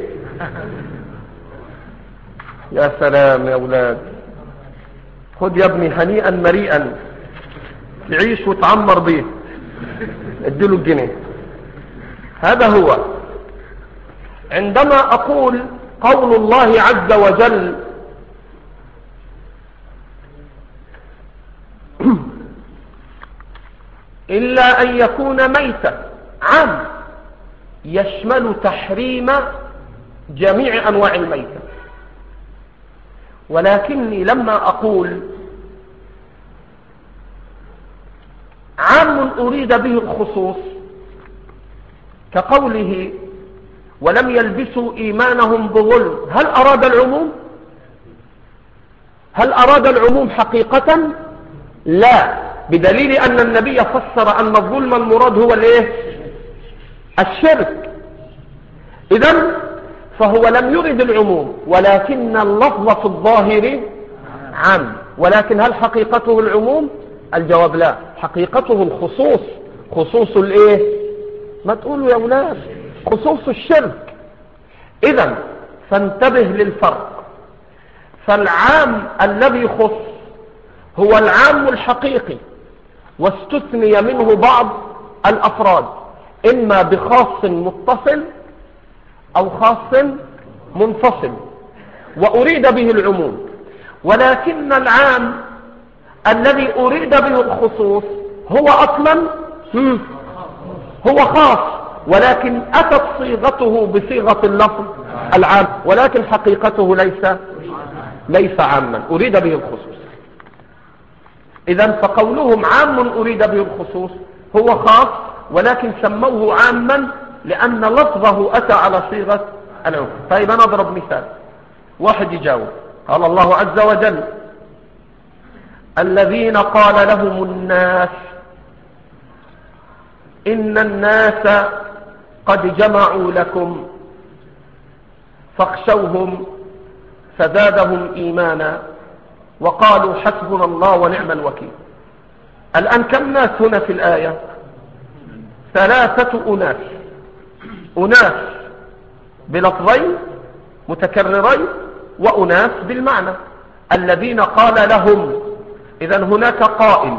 B: يا سلام يا أولاد، خد يا ابني هنيئا مريئا تعيش وتعمر بيه، اديله الجنيه. هذا هو. عندما أقول قول الله عز وجل إلا أن يكون ميتا، عام يشمل تحريم جميع أنواع الميتة. ولكني لما أقول عام أريد به الخصوص كقوله ولم يلبسوا إيمانهم بظلم، هل أراد العموم؟ هل أراد العموم حقيقة؟ لا، بدليل أن النبي فسر أن الظلم المراد هو الايه؟ الشرك. إذن فهو لم يرد العموم، ولكن اللفظ في الظاهر عام، ولكن هل حقيقته العموم؟ الجواب لا، حقيقته الخصوص. خصوص الايه؟ ما تقولوا يا أولاد، خصوص الشرك. إذن فانتبه للفرق. فالعام الذي يخص هو العام الحقيقي، واستثني منه بعض الأفراد، إما بخاص متصل أو خاص منفصل، وأريد به العموم. ولكن العام الذي أريد به الخصوص هو أصلا هو خاص، ولكن أتت صيغته بصيغة اللفظ العام، ولكن حقيقته ليس ليس عاما، أريد به الخصوص. إذن فقولهم عام أريد به الخصوص هو خاص، ولكن سموه عاما لأن لفظه أتى على صيغة العموم. طيب أنا أضرب مثال، واحد يجاوب. قال الله عز وجل: الذين قال لهم الناس إن الناس قد جمعوا لكم فاخشوهم فزادهم إيمانا وقالوا حسبنا الله ونعم الوكيل. الآن كم ناس هنا في الآية؟ ثلاثة أناس، أناس بلفظين متكررين وأناس بالمعنى. الذين قال لهم، إذن هناك قائل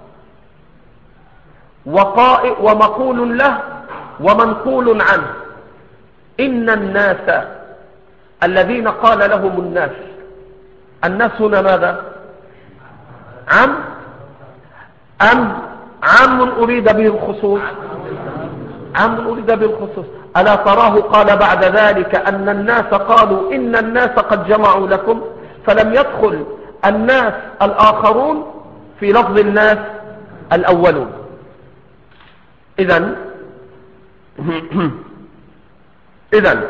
B: وقائل ومقول له ومنقول عنه. إن الناس، الذين قال لهم الناس، الناس هنا ماذا؟ عام أم عام أريد به الخصوص؟ عام أريد به الخصوص. ألا تراه قال بعد ذلك أن الناس قالوا إن الناس قد جمعوا لكم، فلم يدخل الناس الآخرون في لفظ الناس الأولون. إذن إذن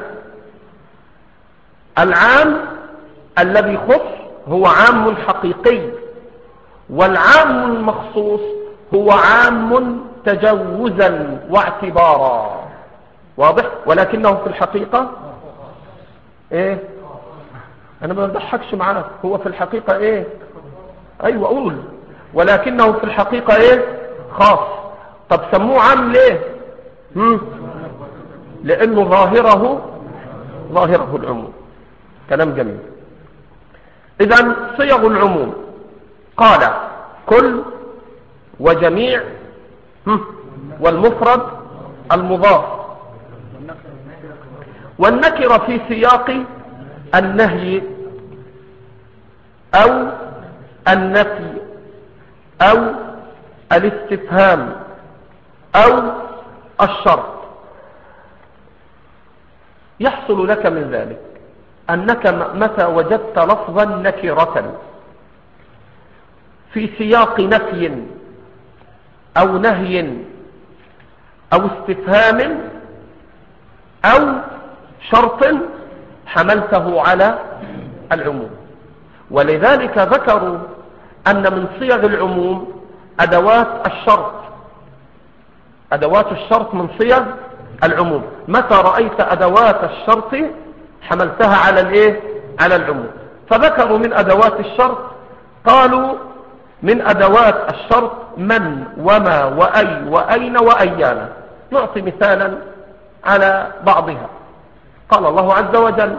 B: العام الذي خص هو عام حقيقي، والعام المخصوص هو عام تجوزا واعتبارا. واضح؟ ولكنه في الحقيقة ايه؟ انا ما بضحكش معاك، هو في الحقيقة ايه؟ ايوه قول. ولكنه في الحقيقة ايه؟ خاص. طب سموه عام ليه؟ هم؟ لانه ظاهره ظاهره العموم. كلام جميل. اذن صيغ العموم قال كل وجميع والمفرد المضاف، والنكرة في سياق النهي أو النفي أو الاستفهام أو الشرط. يحصل لك من ذلك أنك متى وجدت لفظا نكرة في سياق نفي أو نهي أو استفهام أو شرط حملته على العموم. ولذلك ذكروا أن من صيغ العموم أدوات الشرط. أدوات الشرط من صيغ العموم. متى رأيت أدوات الشرط حملتها على الإيه؟ على العموم. فذكروا من أدوات الشرط، قالوا من أدوات الشرط من وما وأي وأين وأيانا. نعطي مثالا على بعضها. قال الله عز وجل: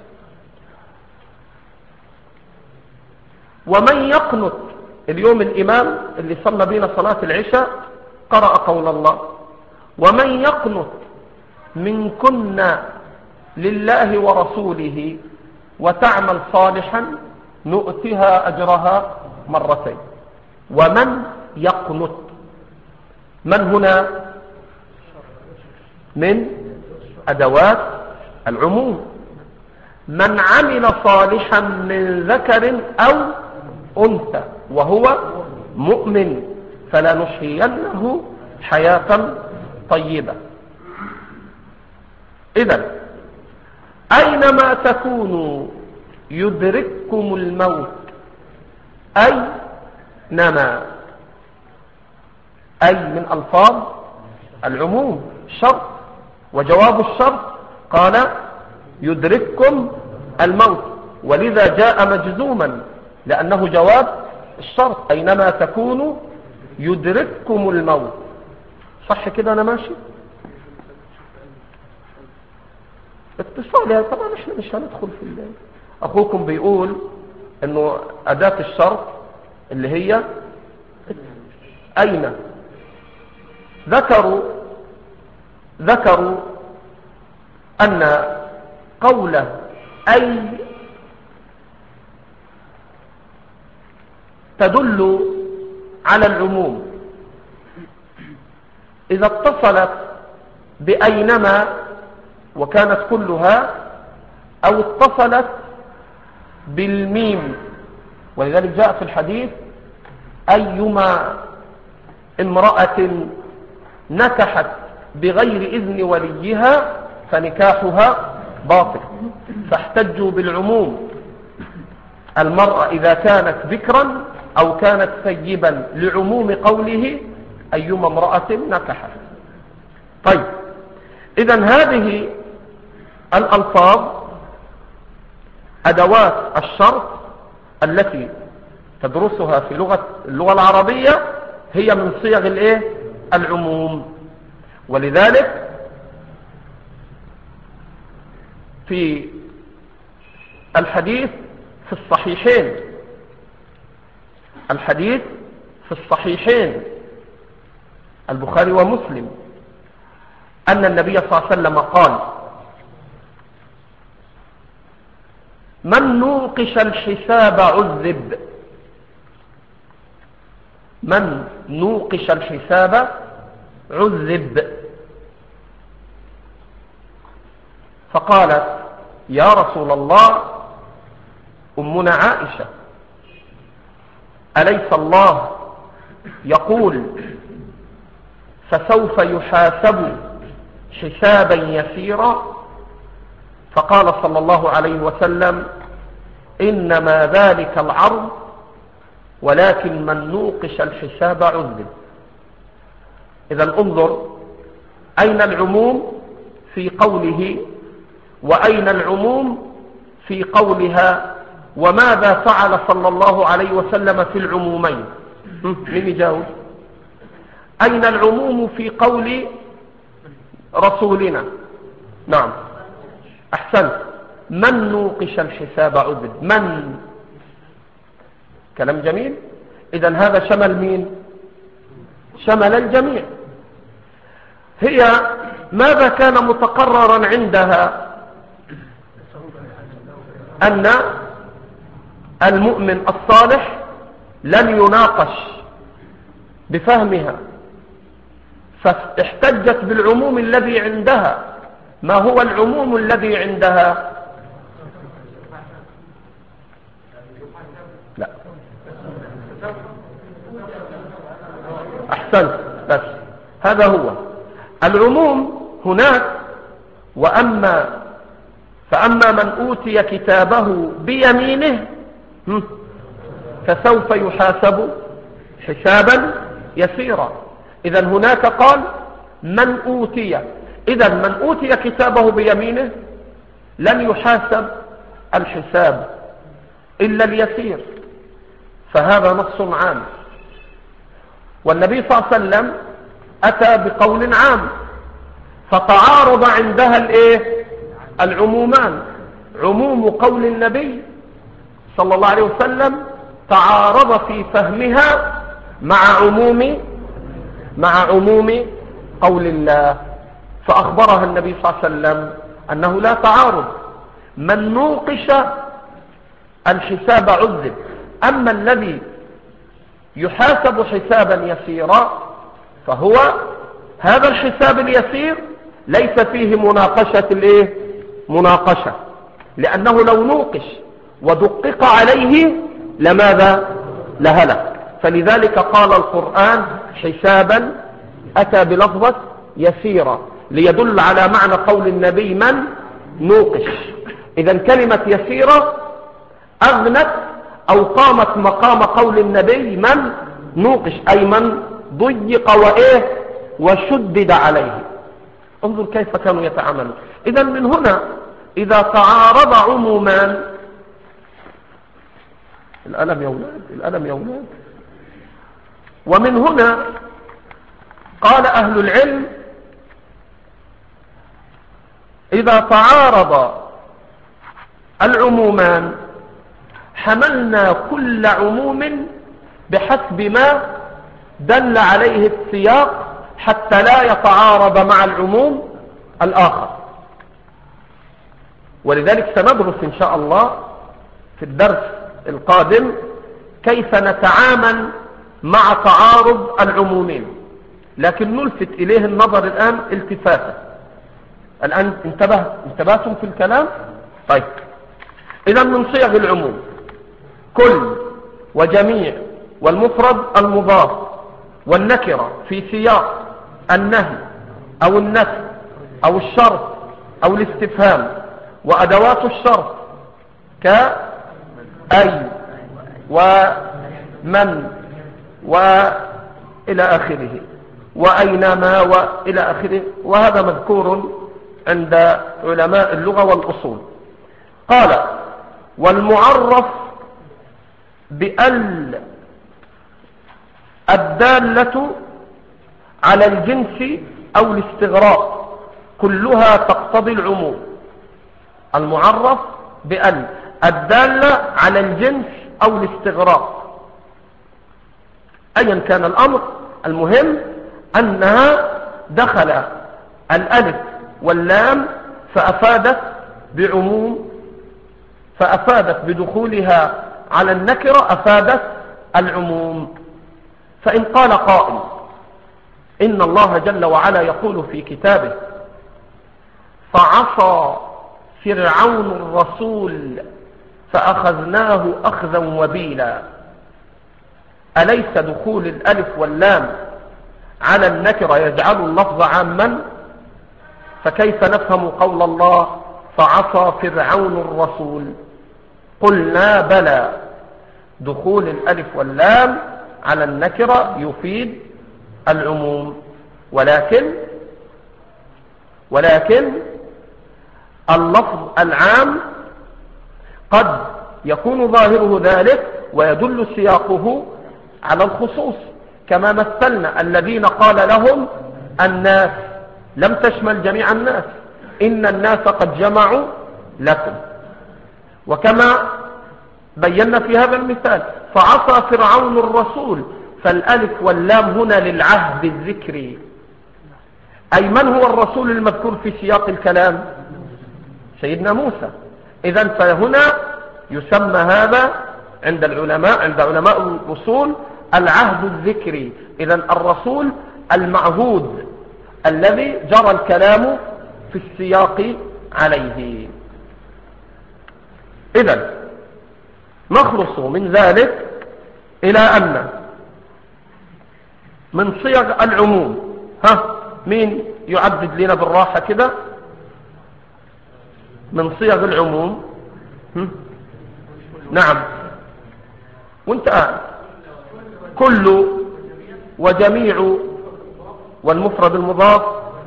B: ومن يقنط. اليوم الإمام اللي صلى بنا صلاة العشاء قرأ قول الله: ومن يقنط منكن لله ورسوله وتعمل صالحا نؤتها أجرها مرتين. ومن يقنط، من هنا؟ من أدوات العموم. من عمل صالحا من ذكر أو أنثى وهو مؤمن فلنحيينه حياة طيبة. إذن أينما تكونوا يدرككم الموت، أي نما، أي من ألفاظ العموم شرط، وجواب الشرط قال يدرككم الموت، ولذا جاء مجزوما لأنه جواب الشرط، أينما تكونوا يدرككم الموت. صح كده أنا ماشي؟ اتصال طبعا احنا مش هندخل في الليل. أخوكم بيقول أنه أداة الشرط اللي هي أين، ذكروا ذكروا أن قوله أي تدل على العموم إذا اتصلت بأينما وكانت كلها، أو اتصلت بالميم، ولذلك جاء في الحديث أيما امرأة نكحت بغير إذن وليها فنكاحها باطل، فاحتجوا بالعموم المرأة إذا كانت ذكرا أو كانت ثيبا لعموم قوله أيما امرأة نكحت. طيب، إذن هذه الألفاظ أدوات الشرط التي تدرسها في لغة اللغة العربية هي من صيغ الايه العموم. ولذلك في الحديث في الصحيحين الحديث في الصحيحين البخاري ومسلم أن النبي صلى الله عليه وسلم قال من نوقش الحساب عذب، من نوقش الحساب عذب. فقالت يا رسول الله أمنا عائشة أليس الله يقول فسوف يحاسب حسابا يسيرا؟ فقال صلى الله عليه وسلم إنما ذلك العرض ولكن من نوقش الحساب عذب. إذا انظر أين العموم في قوله، وأين العموم في قولها، وماذا فعل صلى الله عليه وسلم في العمومين؟ من يجاوب؟ أين العموم في قول رسولنا؟ نعم أحسنت. من نوقش الحساب عذب، من، كلام جميل. إذن هذا شمل مين؟ شمل الجميع. هي ماذا كان متقررا عندها؟ أن المؤمن الصالح لن يناقش بفهمها، فاحتجت بالعموم الذي عندها. ما هو العموم الذي عندها؟ لا أحسنت، بس هذا هو العموم هناك. وأما فأما من أوتي كتابه بيمينه فسوف يحاسب حسابا يسيرا. إذن هناك قال من أوتي، إذن من أوتي كتابه بيمينه لن يحاسب الحساب إلا اليسير، فهذا نص عام. والنبي صلى الله عليه وسلم أتى بقول عام، فتعارض عندها الايه العمومان. عموم قول النبي صلى الله عليه وسلم تعارض في فهمها مع عموم مع عموم قول الله، فأخبرها النبي صلى الله عليه وسلم أنه لا تعارض. من نوقش الحساب عذب. أما الذي يحاسب حسابا يسيرا فهو هذا الحساب اليسير ليس فيه مناقشة الايه مناقشة، لأنه لو نوقش ودقق عليه لماذا لهلك. فلذلك قال القرآن حسابا، أتى بلفظة يسيرا ليدل على معنى قول النبي من نوقش. إذا كلمة يسيرة أغنت أو قامت مقام قول النبي من نوقش، أي من ضيق وإيه وشدد عليه. انظر كيف كانوا يتعاملون. إذا من هنا إذا تعارض عمومان، الألم يا أولاد، الألم يا أولاد. ومن هنا قال أهل العلم إذا تعارض العمومان حملنا كل عموم بحسب ما دل عليه السياق حتى لا يتعارض مع العموم الآخر. ولذلك سندرس إن شاء الله في الدرس القادم كيف نتعامل مع تعارض العمومين، لكن نلفت إليه النظر الآن التفاتا. الآن انتبه انتبهتم في الكلام؟ طيب، إذا من صيغ العموم كل وجميع والمفرد المضاف والنكرة في سياق النهي أو النفي أو الشرط أو الاستفهام وأدوات الشرط كأي ومن وإلى آخره وأينما وإلى آخره، وهذا مذكور عند علماء اللغة والأصول. قال والمعرف بأل الدالة على الجنس أو الاستغراق كلها تقتضي العموم. المعرف بأل الدالة على الجنس أو الاستغراق، أيا كان الأمر، المهم أنها دخل الألف واللام فأفادت بعموم، فأفادت بدخولها على النكرة أفادت العموم. فإن قال قائل إن الله جل وعلا يقول في كتابه فعصى فرعون الرسول فأخذناه أخذا وبيلا، أليس دخول الألف واللام على النكرة يجعل اللفظ عاما؟ فكيف نفهم قول الله فعصى فرعون الرسول؟ قلنا بلى، دخول الألف واللام على النكرة يفيد العموم، ولكن ولكن اللفظ العام قد يكون ظاهره ذلك ويدل سياقه على الخصوص، كما مثلنا الذين قال لهم الناس لم تشمل جميع الناس، إن الناس قد جمعوا لكم. وكما بينا في هذا المثال فعصى فرعون الرسول، فالألف واللام هنا للعهد الذكري، أي من هو الرسول المذكور في سياق الكلام؟ سيدنا موسى. إذن فهنا يسمى هذا عند العلماء عند علماء الأصول العهد الذكري. إذن الرسول المعهود الذي جرى الكلام في السياق عليه. إذن نخلص من ذلك إلى أن من صيغ العموم، ها مين يعدد لنا بالراحة كده من صيغ العموم؟ هم؟ نعم وانت قاعد. كل وجميع والمفرد المضاف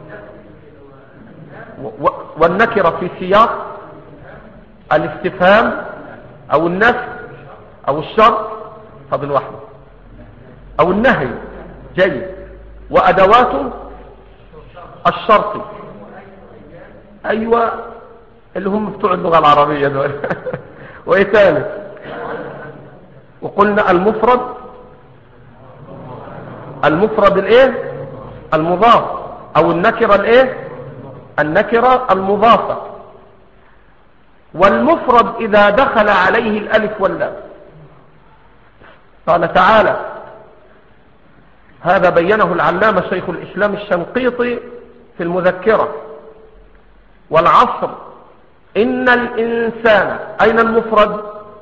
B: والنكرة في سياق الاستفهام أو النفي أو الشرط، فضل واحدة، أو النهي، جيد، وأدوات الشرط، أيوة اللي هم بتوع اللغة العربية دول وإيه ثاني؟ وقلنا المفرد المفرد الايه المضاف او النكرة الايه النكرة المضافة. والمفرد اذا دخل عليه الالف واللام، قال تعالى هذا بينه العلامة شيخ الاسلام الشنقيطي في المذكرة، والعصر ان الانسان، اين المفرد؟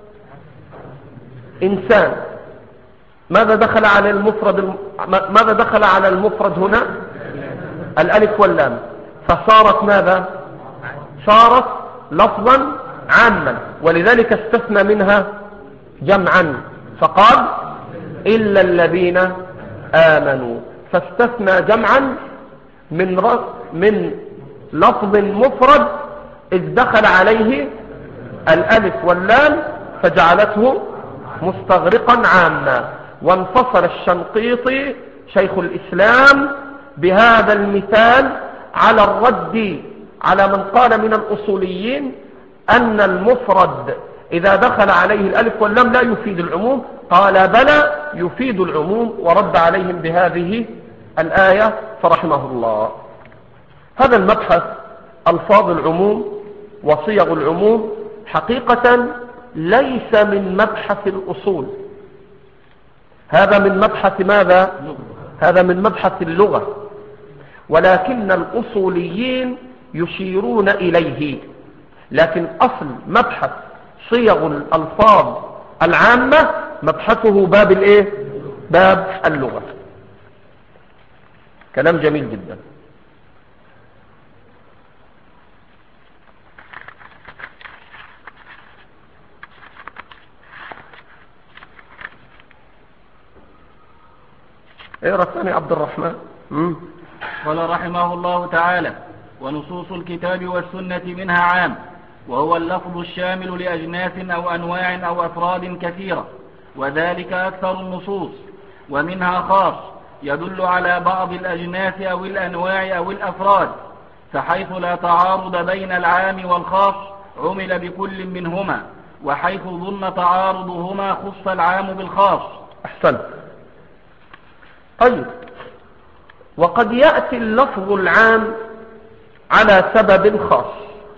B: انسان. ماذا دخل على المفرد ماذا دخل على المفرد هنا؟ الالف واللام، فصارت ماذا؟ صارت لفظا عاما، ولذلك استثنى منها جمعا فقال إلا الذين آمنوا، فاستثنى جمعا من من لفظ مفرد إذ دخل عليه الألف واللام فجعلته مستغرقا عاما. وانفصل الشنقيطي شيخ الإسلام بهذا المثال على الرد على من قال من الأصوليين أن المفرد إذا دخل عليه الألف واللام لا يفيد العموم. قال بلى يفيد العموم، ورد عليهم بهذه الآية فرحمه الله. هذا المبحث ألفاظ العموم وصيغ العموم حقيقة ليس من مبحث الأصول، هذا من مبحث ماذا؟ هذا من مبحث اللغة، ولكن الأصوليين يشيرون إليه. لكن أصل مبحث صيغ الألفاظ العامة مبحثه باب الايه؟ باب اللغة. كلام جميل جدا. اقرأ الثاني عبد الرحمن. مم.
A: قال رحمه الله تعالى: ونصوص الكتاب والسنة منها عام، وهو اللفظ الشامل لأجناس أو أنواع أو أفراد كثيرة، وذلك أكثر النصوص. ومنها خاص يدل على بعض الأجناس أو الأنواع أو الأفراد، فحيث لا تعارض بين العام والخاص عمل بكل منهما، وحيث ظن تعارضهما خص العام بالخاص.
B: أحسن. طيب، وقد يأتي اللفظ العام على سبب خاص.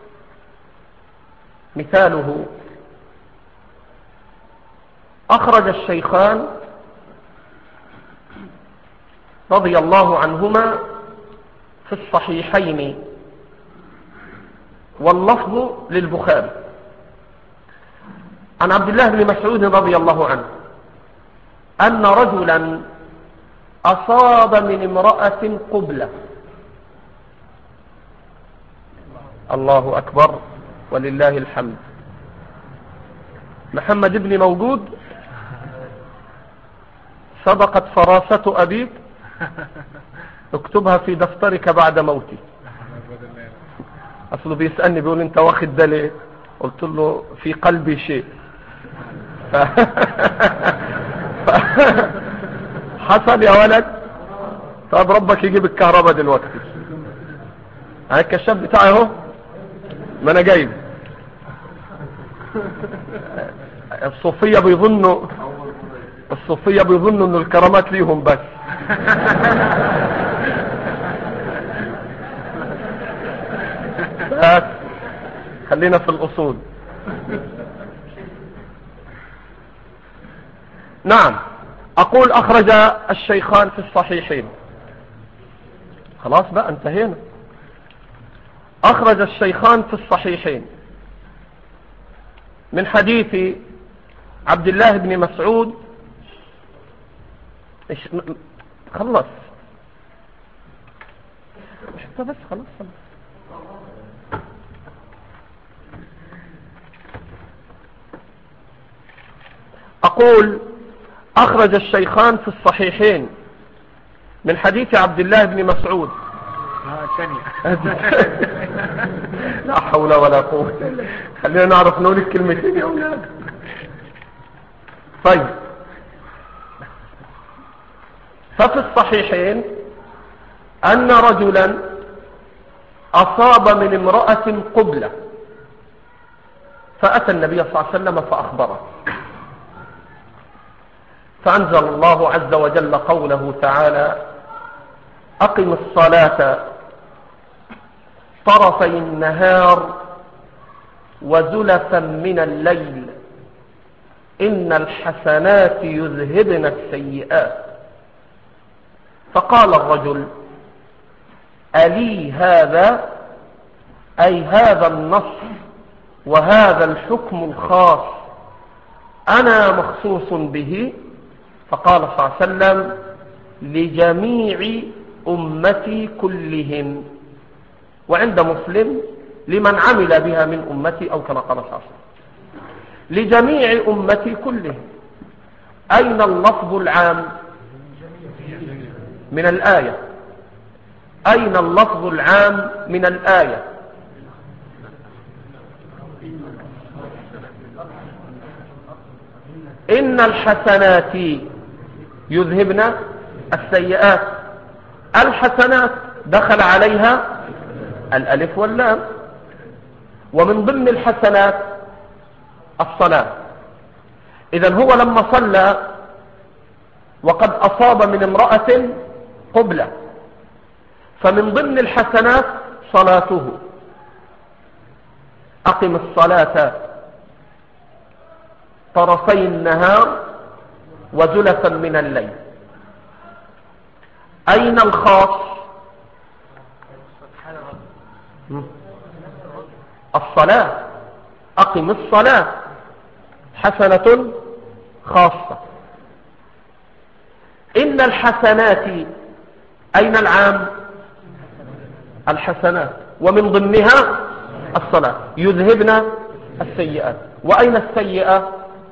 B: مثاله: أخرج الشيخان رضي الله عنهما في الصحيحين، واللفظ للبخاري، عن عبد الله بن مسعود رضي الله عنه أن رجلا أصاب من امرأة قبلة. الله أكبر ولله الحمد. محمد ابن موجود؟ سبقت فراسة أبيك، اكتبها في دفترك بعد موتي. أصله بيسألني بيقول انت واخد ده ليه؟ قلت له في قلبي شيء. ف... ف... حصل يا ولد. طب ربك يجيب الكهرباء دلوقتي. هاي الكشاف بتاعي اهو، ما انا جايب. الصوفية بيظنوا الصوفية بيظنوا ان الكرامات ليهم بس. بس خلينا في الاصول. نعم، اقول اخرج الشيخان في الصحيحين. خلاص بقى انتهينا. اخرج الشيخان في الصحيحين من حديث عبد الله بن مسعود. خلص بس خلاص خلص. اقول اخرج الشيخان في الصحيحين من حديث عبد الله بن مسعود. لا حول ولا قوة. خلينا نعرف نقول الكلمتين يا اولاد. طيب، ففي الصحيحين ان رجلا اصاب من امرأة قبلة، فاتى النبي صلى الله عليه وسلم فاخبره، فانزل الله عز وجل قوله تعالى: اقم الصلاة طرفي النهار وزلفا من الليل إن الحسنات يذهبن السيئات. فقال الرجل: ألي هذا؟ أي هذا النص وهذا الحكم الخاص أنا مخصوص به؟ فقال صلى الله عليه وسلم: لجميع أمتي كلهم. وعند مسلم: لمن عمل بها من أمتي، أو كما قال صلى الله عليه وسلم. لجميع أمتي كلهم. أين اللفظ العام من الآية؟ أين اللفظ العام من الآية؟ إن الحسنات يذهبن السيئات. الحسنات دخل عليها الألف واللام، ومن ضمن الحسنات الصلاة. إذن هو لما صلى وقد أصاب من امرأة قبلة، فمن ضمن الحسنات صلاته. أقم الصلاة طرفي النهار وزلفا من الليل. أين الخاص؟ الصلاة. أقم الصلاة حسنة خاصة. إن الحسنات، أين العام؟ الحسنات، ومن ضمنها الصلاة. يذهبن السيئات. وأين السيئة؟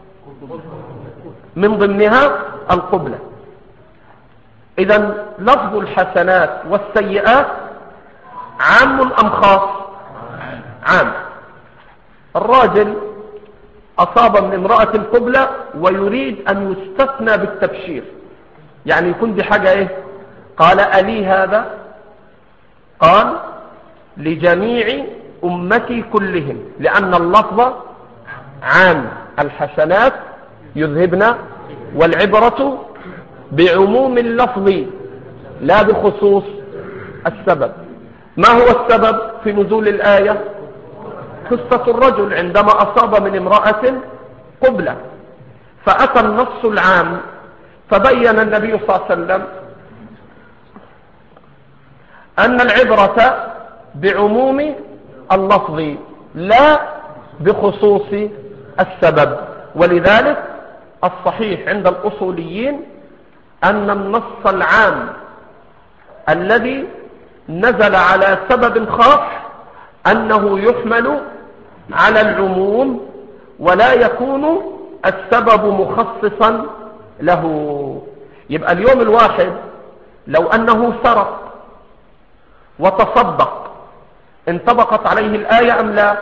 B: من ضمنها القبلة. إذن لفظ الحسنات والسيئات عام أم خاص؟ عام. الراجل أصاب من امرأة القبلة ويريد أن يستثنى بالتبشير، يعني يكون دي حاجة إيه؟ قال ألي هذا؟ قال لجميع أمتي كلهم، لأن اللفظ عام. الحسنات يذهبن، والعبرة بعموم اللفظ لا بخصوص السبب. ما هو السبب في نزول الآية؟ قصة الرجل عندما أصاب من امرأة قبلة، فأتى النص العام فبين النبي صلى الله عليه وسلم أن العبرة بعموم اللفظ لا بخصوص السبب. ولذلك الصحيح عند الأصوليين أن النص العام الذي نزل على سبب خاص أنه يحمل على العموم، ولا يكون السبب مخصصا له. يبقى اليوم الواحد لو أنه سرق وتصدق انطبقت عليه الآية أم لا؟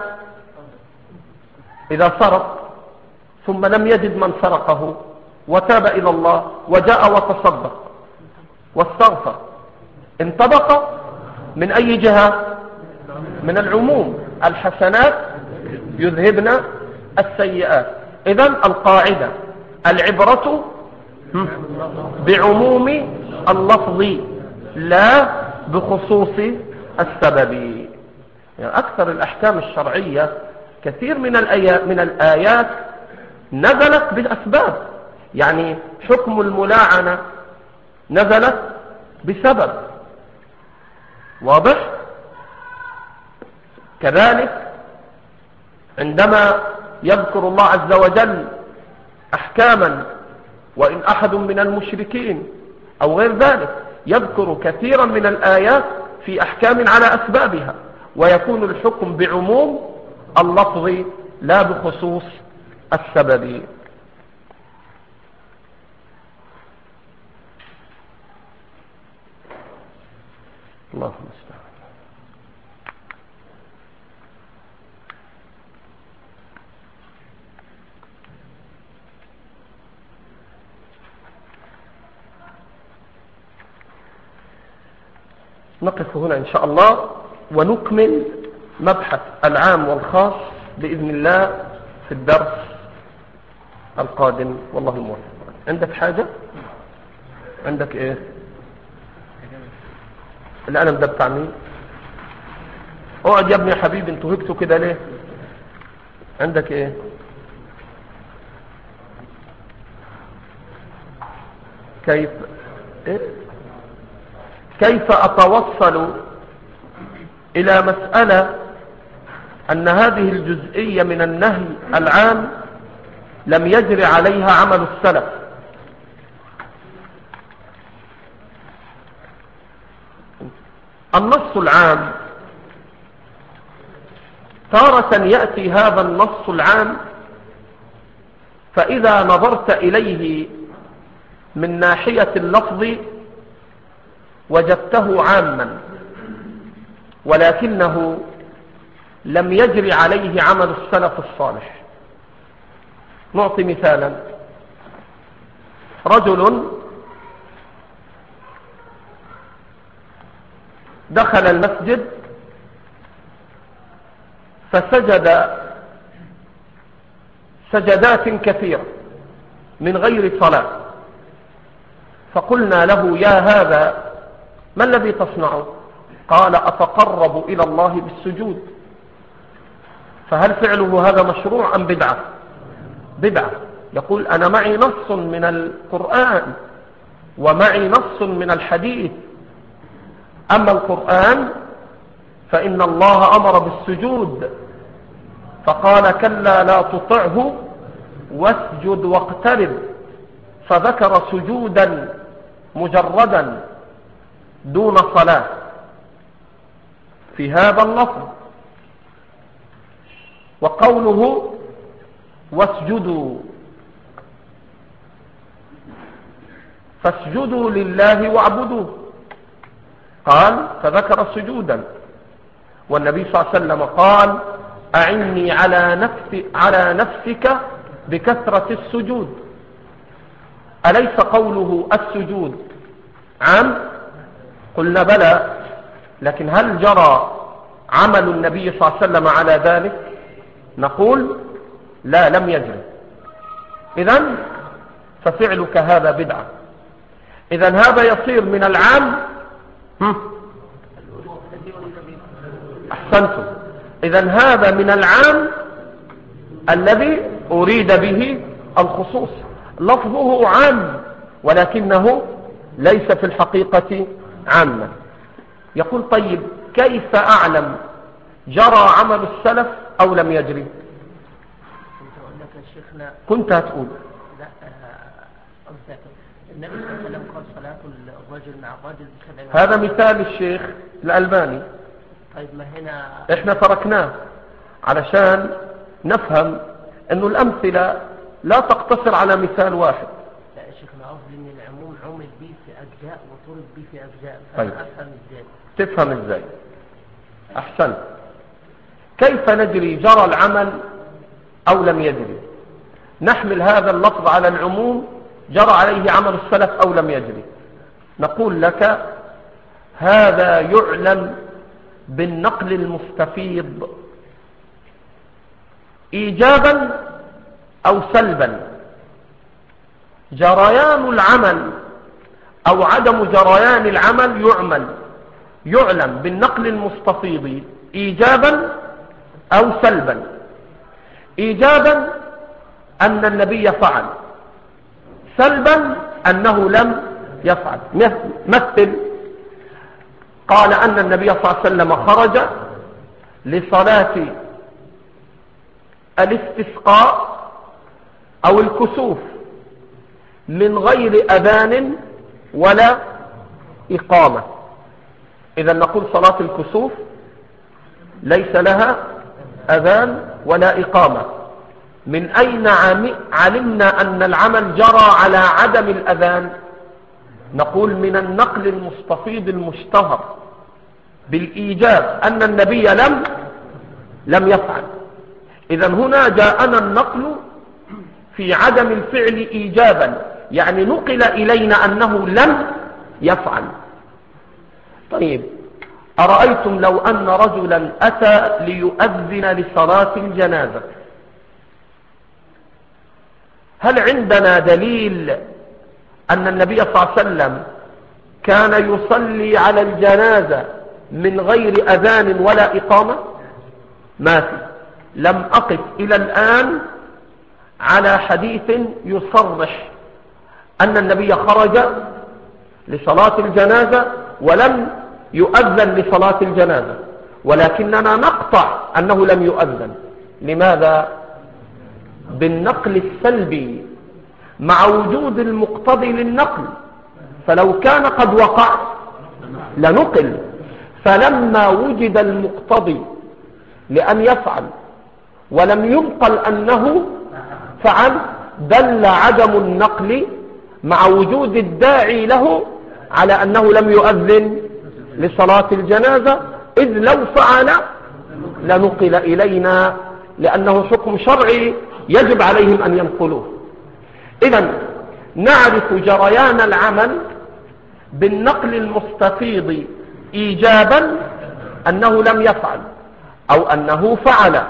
B: إذا سرق ثم لم يجد من سرقه وتاب إلى الله وجاء وتصدق واستغفر، انطبق من أي جهة؟ من العموم. الحسنات يذهبن السيئات. إذن القاعدة العبرة بعموم اللفظ لا بخصوص السبب. يعني أكثر الأحكام الشرعية كثير من الآيات, من الآيات نزلت بأسباب. يعني حكم الملاعنة نزلت بسبب واضح. كذلك عندما يذكر الله عز وجل أحكاما، وإن أحد من المشركين أو غير ذلك، يذكر كثيرا من الآيات في أحكام على أسبابها، ويكون الحكم بعموم اللفظ لا بخصوص السبب. اللهم استعان. نقف هنا إن شاء الله ونكمل مبحث العام والخاص بإذن الله في الدرس القادم، والله الموفق. عندك حاجة؟ عندك ايه؟ القلم ده بتاع مين؟ اقعد يا ابني يا حبيبي، انتوا هكتوا كده ليه؟ عندك ايه؟ كيف إيه؟ كيف أتوصل إلى مسألة أن هذه الجزئية من النهي العام لم يجري عليها عمل السلف؟ النص العام تارة يأتي هذا النص العام فإذا نظرت إليه من ناحية اللفظ وجدته عاما، ولكنه لم يجري عليه عمل السلف الصالح. نعطي مثالا: رجل دخل المسجد فسجد سجدات كثيرة من غير صلاة، فقلنا له: يا هذا ما الذي تصنعه؟ قال: أتقرب إلى الله بالسجود. فهل فعله هذا مشروع أم بدعة؟ بدعة. يقول: أنا معي نص من القرآن ومعي نص من الحديث. أما القرآن فإن الله أمر بالسجود، فقال: كلا لا تطعه واسجد واقترب، فذكر سجودا مجردا دون صلاة في هذا اللفظ. وقوله واسجدوا، فاسجدوا لله واعبدوه، قال فذكر سجودا. والنبي صلى الله عليه وسلم قال: أعني على نفسي على نفسك بكثرة السجود. أليس قوله السجود عام؟ قلنا بلى، لكن هل جرى عمل النبي صلى الله عليه وسلم على ذلك؟ نقول لا، لم يجري. إذن ففعلك هذا بدعة. إذن هذا يصير من العام. أحسنتم. إذن هذا من العام الذي أريد به الخصوص. لفظه عام ولكنه ليس في الحقيقة عاما. يقول: طيب كيف أعلم جرى عمل السلف أو لم يجري؟ كنت هتقول
C: لا أه النبي صلى الله عليه وسلم قال: صلاة الرجل مع الرجل بسبع.
B: هذا مثال الشيخ الألباني.
C: طيب ما هنا
B: احنا تركناه علشان نفهم انه الامثلة لا تقتصر على مثال واحد.
C: لا يا شيخ، انا قصدي ان العموم عمل به في اجزاء وطرد به في اجزاء.
B: طيب
C: افهم ازاي؟
B: تفهم ازاي؟ احسنت. كيف ندري جرى العمل او لم يجري؟ نحمل هذا اللفظ على العموم، جرى عليه عمل السلف او لم يجري. نقول لك: هذا يعلم بالنقل المستفيض إيجابا أو سلبا. جريان العمل أو عدم جريان العمل يعمل يعلم بالنقل المستفيض إيجابا أو سلبا. إيجابا أن النبي فعل، سلبا أنه لم يفعل. مثل: قال أن النبي صلى الله عليه وسلم خرج لصلاة الاستسقاء أو الكسوف من غير أذان ولا إقامة. إذا نقول صلاة الكسوف ليس لها أذان ولا إقامة. من أين علمنا أن العمل جرى على عدم الأذان؟ نقول من النقل المستفيض المشتهر بالإيجاب أن النبي لم لم يفعل. إذن هنا جاءنا النقل في عدم الفعل إيجابا، يعني نقل إلينا أنه لم يفعل. طيب، أرأيتم لو أن رجلا أتى ليؤذن لصلاة الجنازة، هل عندنا دليل أن النبي صلى الله عليه وسلم كان يصلي على الجنازة من غير أذان ولا إقامة؟ ما في. لم أقف إلى الآن على حديث يصرح أن النبي خرج لصلاة الجنازة ولم يؤذن لصلاة الجنازة، ولكننا نقطع أنه لم يؤذن. لماذا؟ بالنقل السلبي مع وجود المقتضي للنقل. فلو كان قد وقع لنقل، فلما وجد المقتضي لأن يفعل ولم ينقل أنه فعل دل عدم النقل مع وجود الداعي له على أنه لم يؤذن لصلاة الجنازة، إذ لو فعل لنقل إلينا، لأنه حكم شرعي يجب عليهم أن ينقلوه. إذن نعرف جريان العمل بالنقل المستفيض إيجابا أنه لم يفعل أو أنه فعل،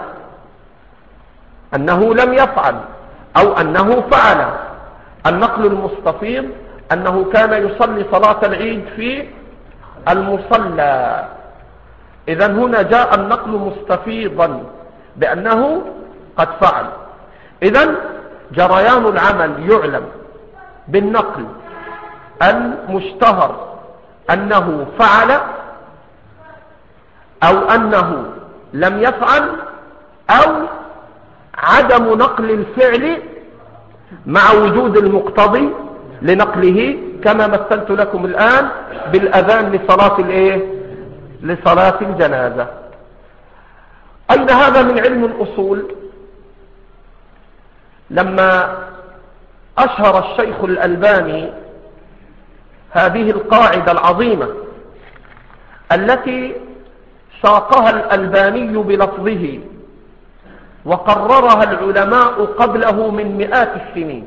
B: أنه لم يفعل أو أنه فعل. النقل المستفيض أنه كان يصلي صلاة العيد في المصلى، إذن هنا جاء النقل مستفيضا بأنه قد فعل. إذن جريان العمل يعلم بالنقل المشتهر أنه فعل أو أنه لم يفعل، أو عدم نقل الفعل مع وجود المقتضي لنقله، كما مثلت لكم الآن بالأذان لصلاة الايه لصلاة الجنازة. أين هذا من علم الأصول؟ لما أشهر الشيخ الألباني هذه القاعدة العظيمة التي ساقها الألباني بلفظه وقررها العلماء قبله من مئات السنين: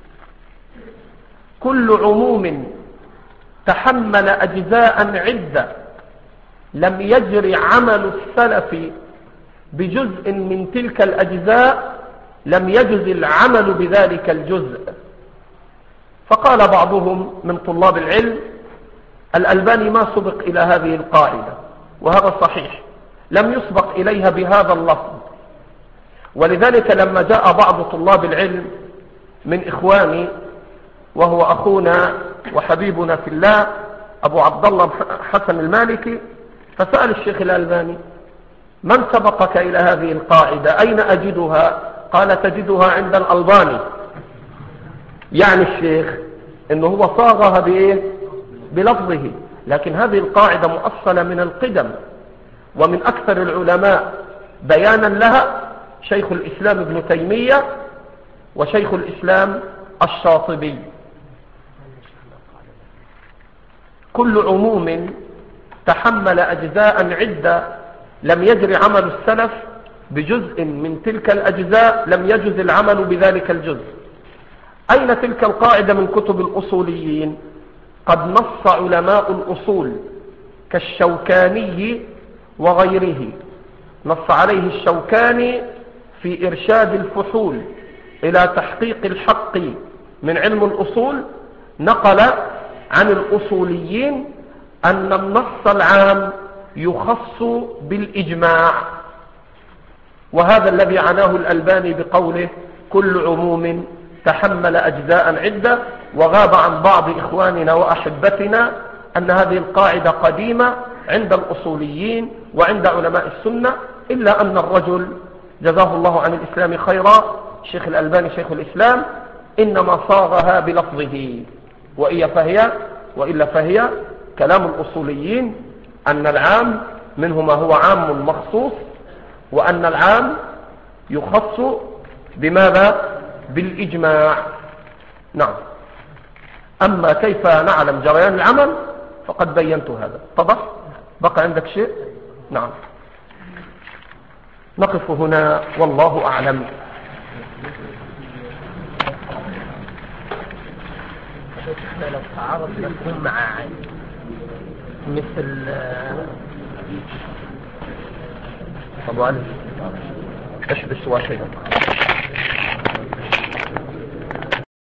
B: كل عموم تحمل أجزاء عدة لم يجري عمل السلف بجزء من تلك الأجزاء لم يجز العمل بذلك الجزء. فقال بعضهم من طلاب العلم: الألباني ما سبق إلى هذه القاعدة، وهذا صحيح، لم يسبق إليها بهذا اللفظ. ولذلك لما جاء بعض طلاب العلم من إخواني وهو أخونا وحبيبنا في الله أبو عبد الله حسن المالكي، فسأل الشيخ الألباني: من سبقك إلى هذه القاعدة؟ أين أجدها؟ قال: تجدها عند الألباني. يعني الشيخ إنه هو صاغها بإيه؟ بلفظه، لكن هذه القاعدة مؤصلة من القدم، ومن أكثر العلماء بيانا لها شيخ الإسلام ابن تيمية وشيخ الإسلام الشاطبي. كل عموم تحمل أجزاء عدة لم يجري عمل السلف بجزء من تلك الأجزاء لم يجز العمل بذلك الجزء. أين تلك القاعدة من كتب الأصوليين؟ قد نص علماء الأصول كالشوكاني وغيره، نص عليه الشوكاني في إرشاد الفحول إلى تحقيق الحق من علم الأصول، نقل عن الأصوليين أن النص العام يخص بالإجماع، وهذا الذي عناه الألباني بقوله: كل عموم تحمل أجزاء عدة. وغاب عن بعض إخواننا وأحبتنا أن هذه القاعدة قديمة عند الأصوليين وعند علماء السنة، إلا أن الرجل جزاه الله عن الإسلام خيرا الشيخ الألباني شيخ الإسلام إنما صاغها بلفظه، وإلا فهي, وإلا فهي كلام الأصوليين أن العام منه ما هو عام مخصوص، وأن العام يخص بماذا؟ بالإجماع. نعم. أما كيف نعلم جريان العمل فقد بينت هذا. اتضح؟ بقى عندك شيء؟ نعم. نقف هنا والله أعلم.
C: لو تعارض مفهوم مع مثل
B: طبعا اشبس واحدا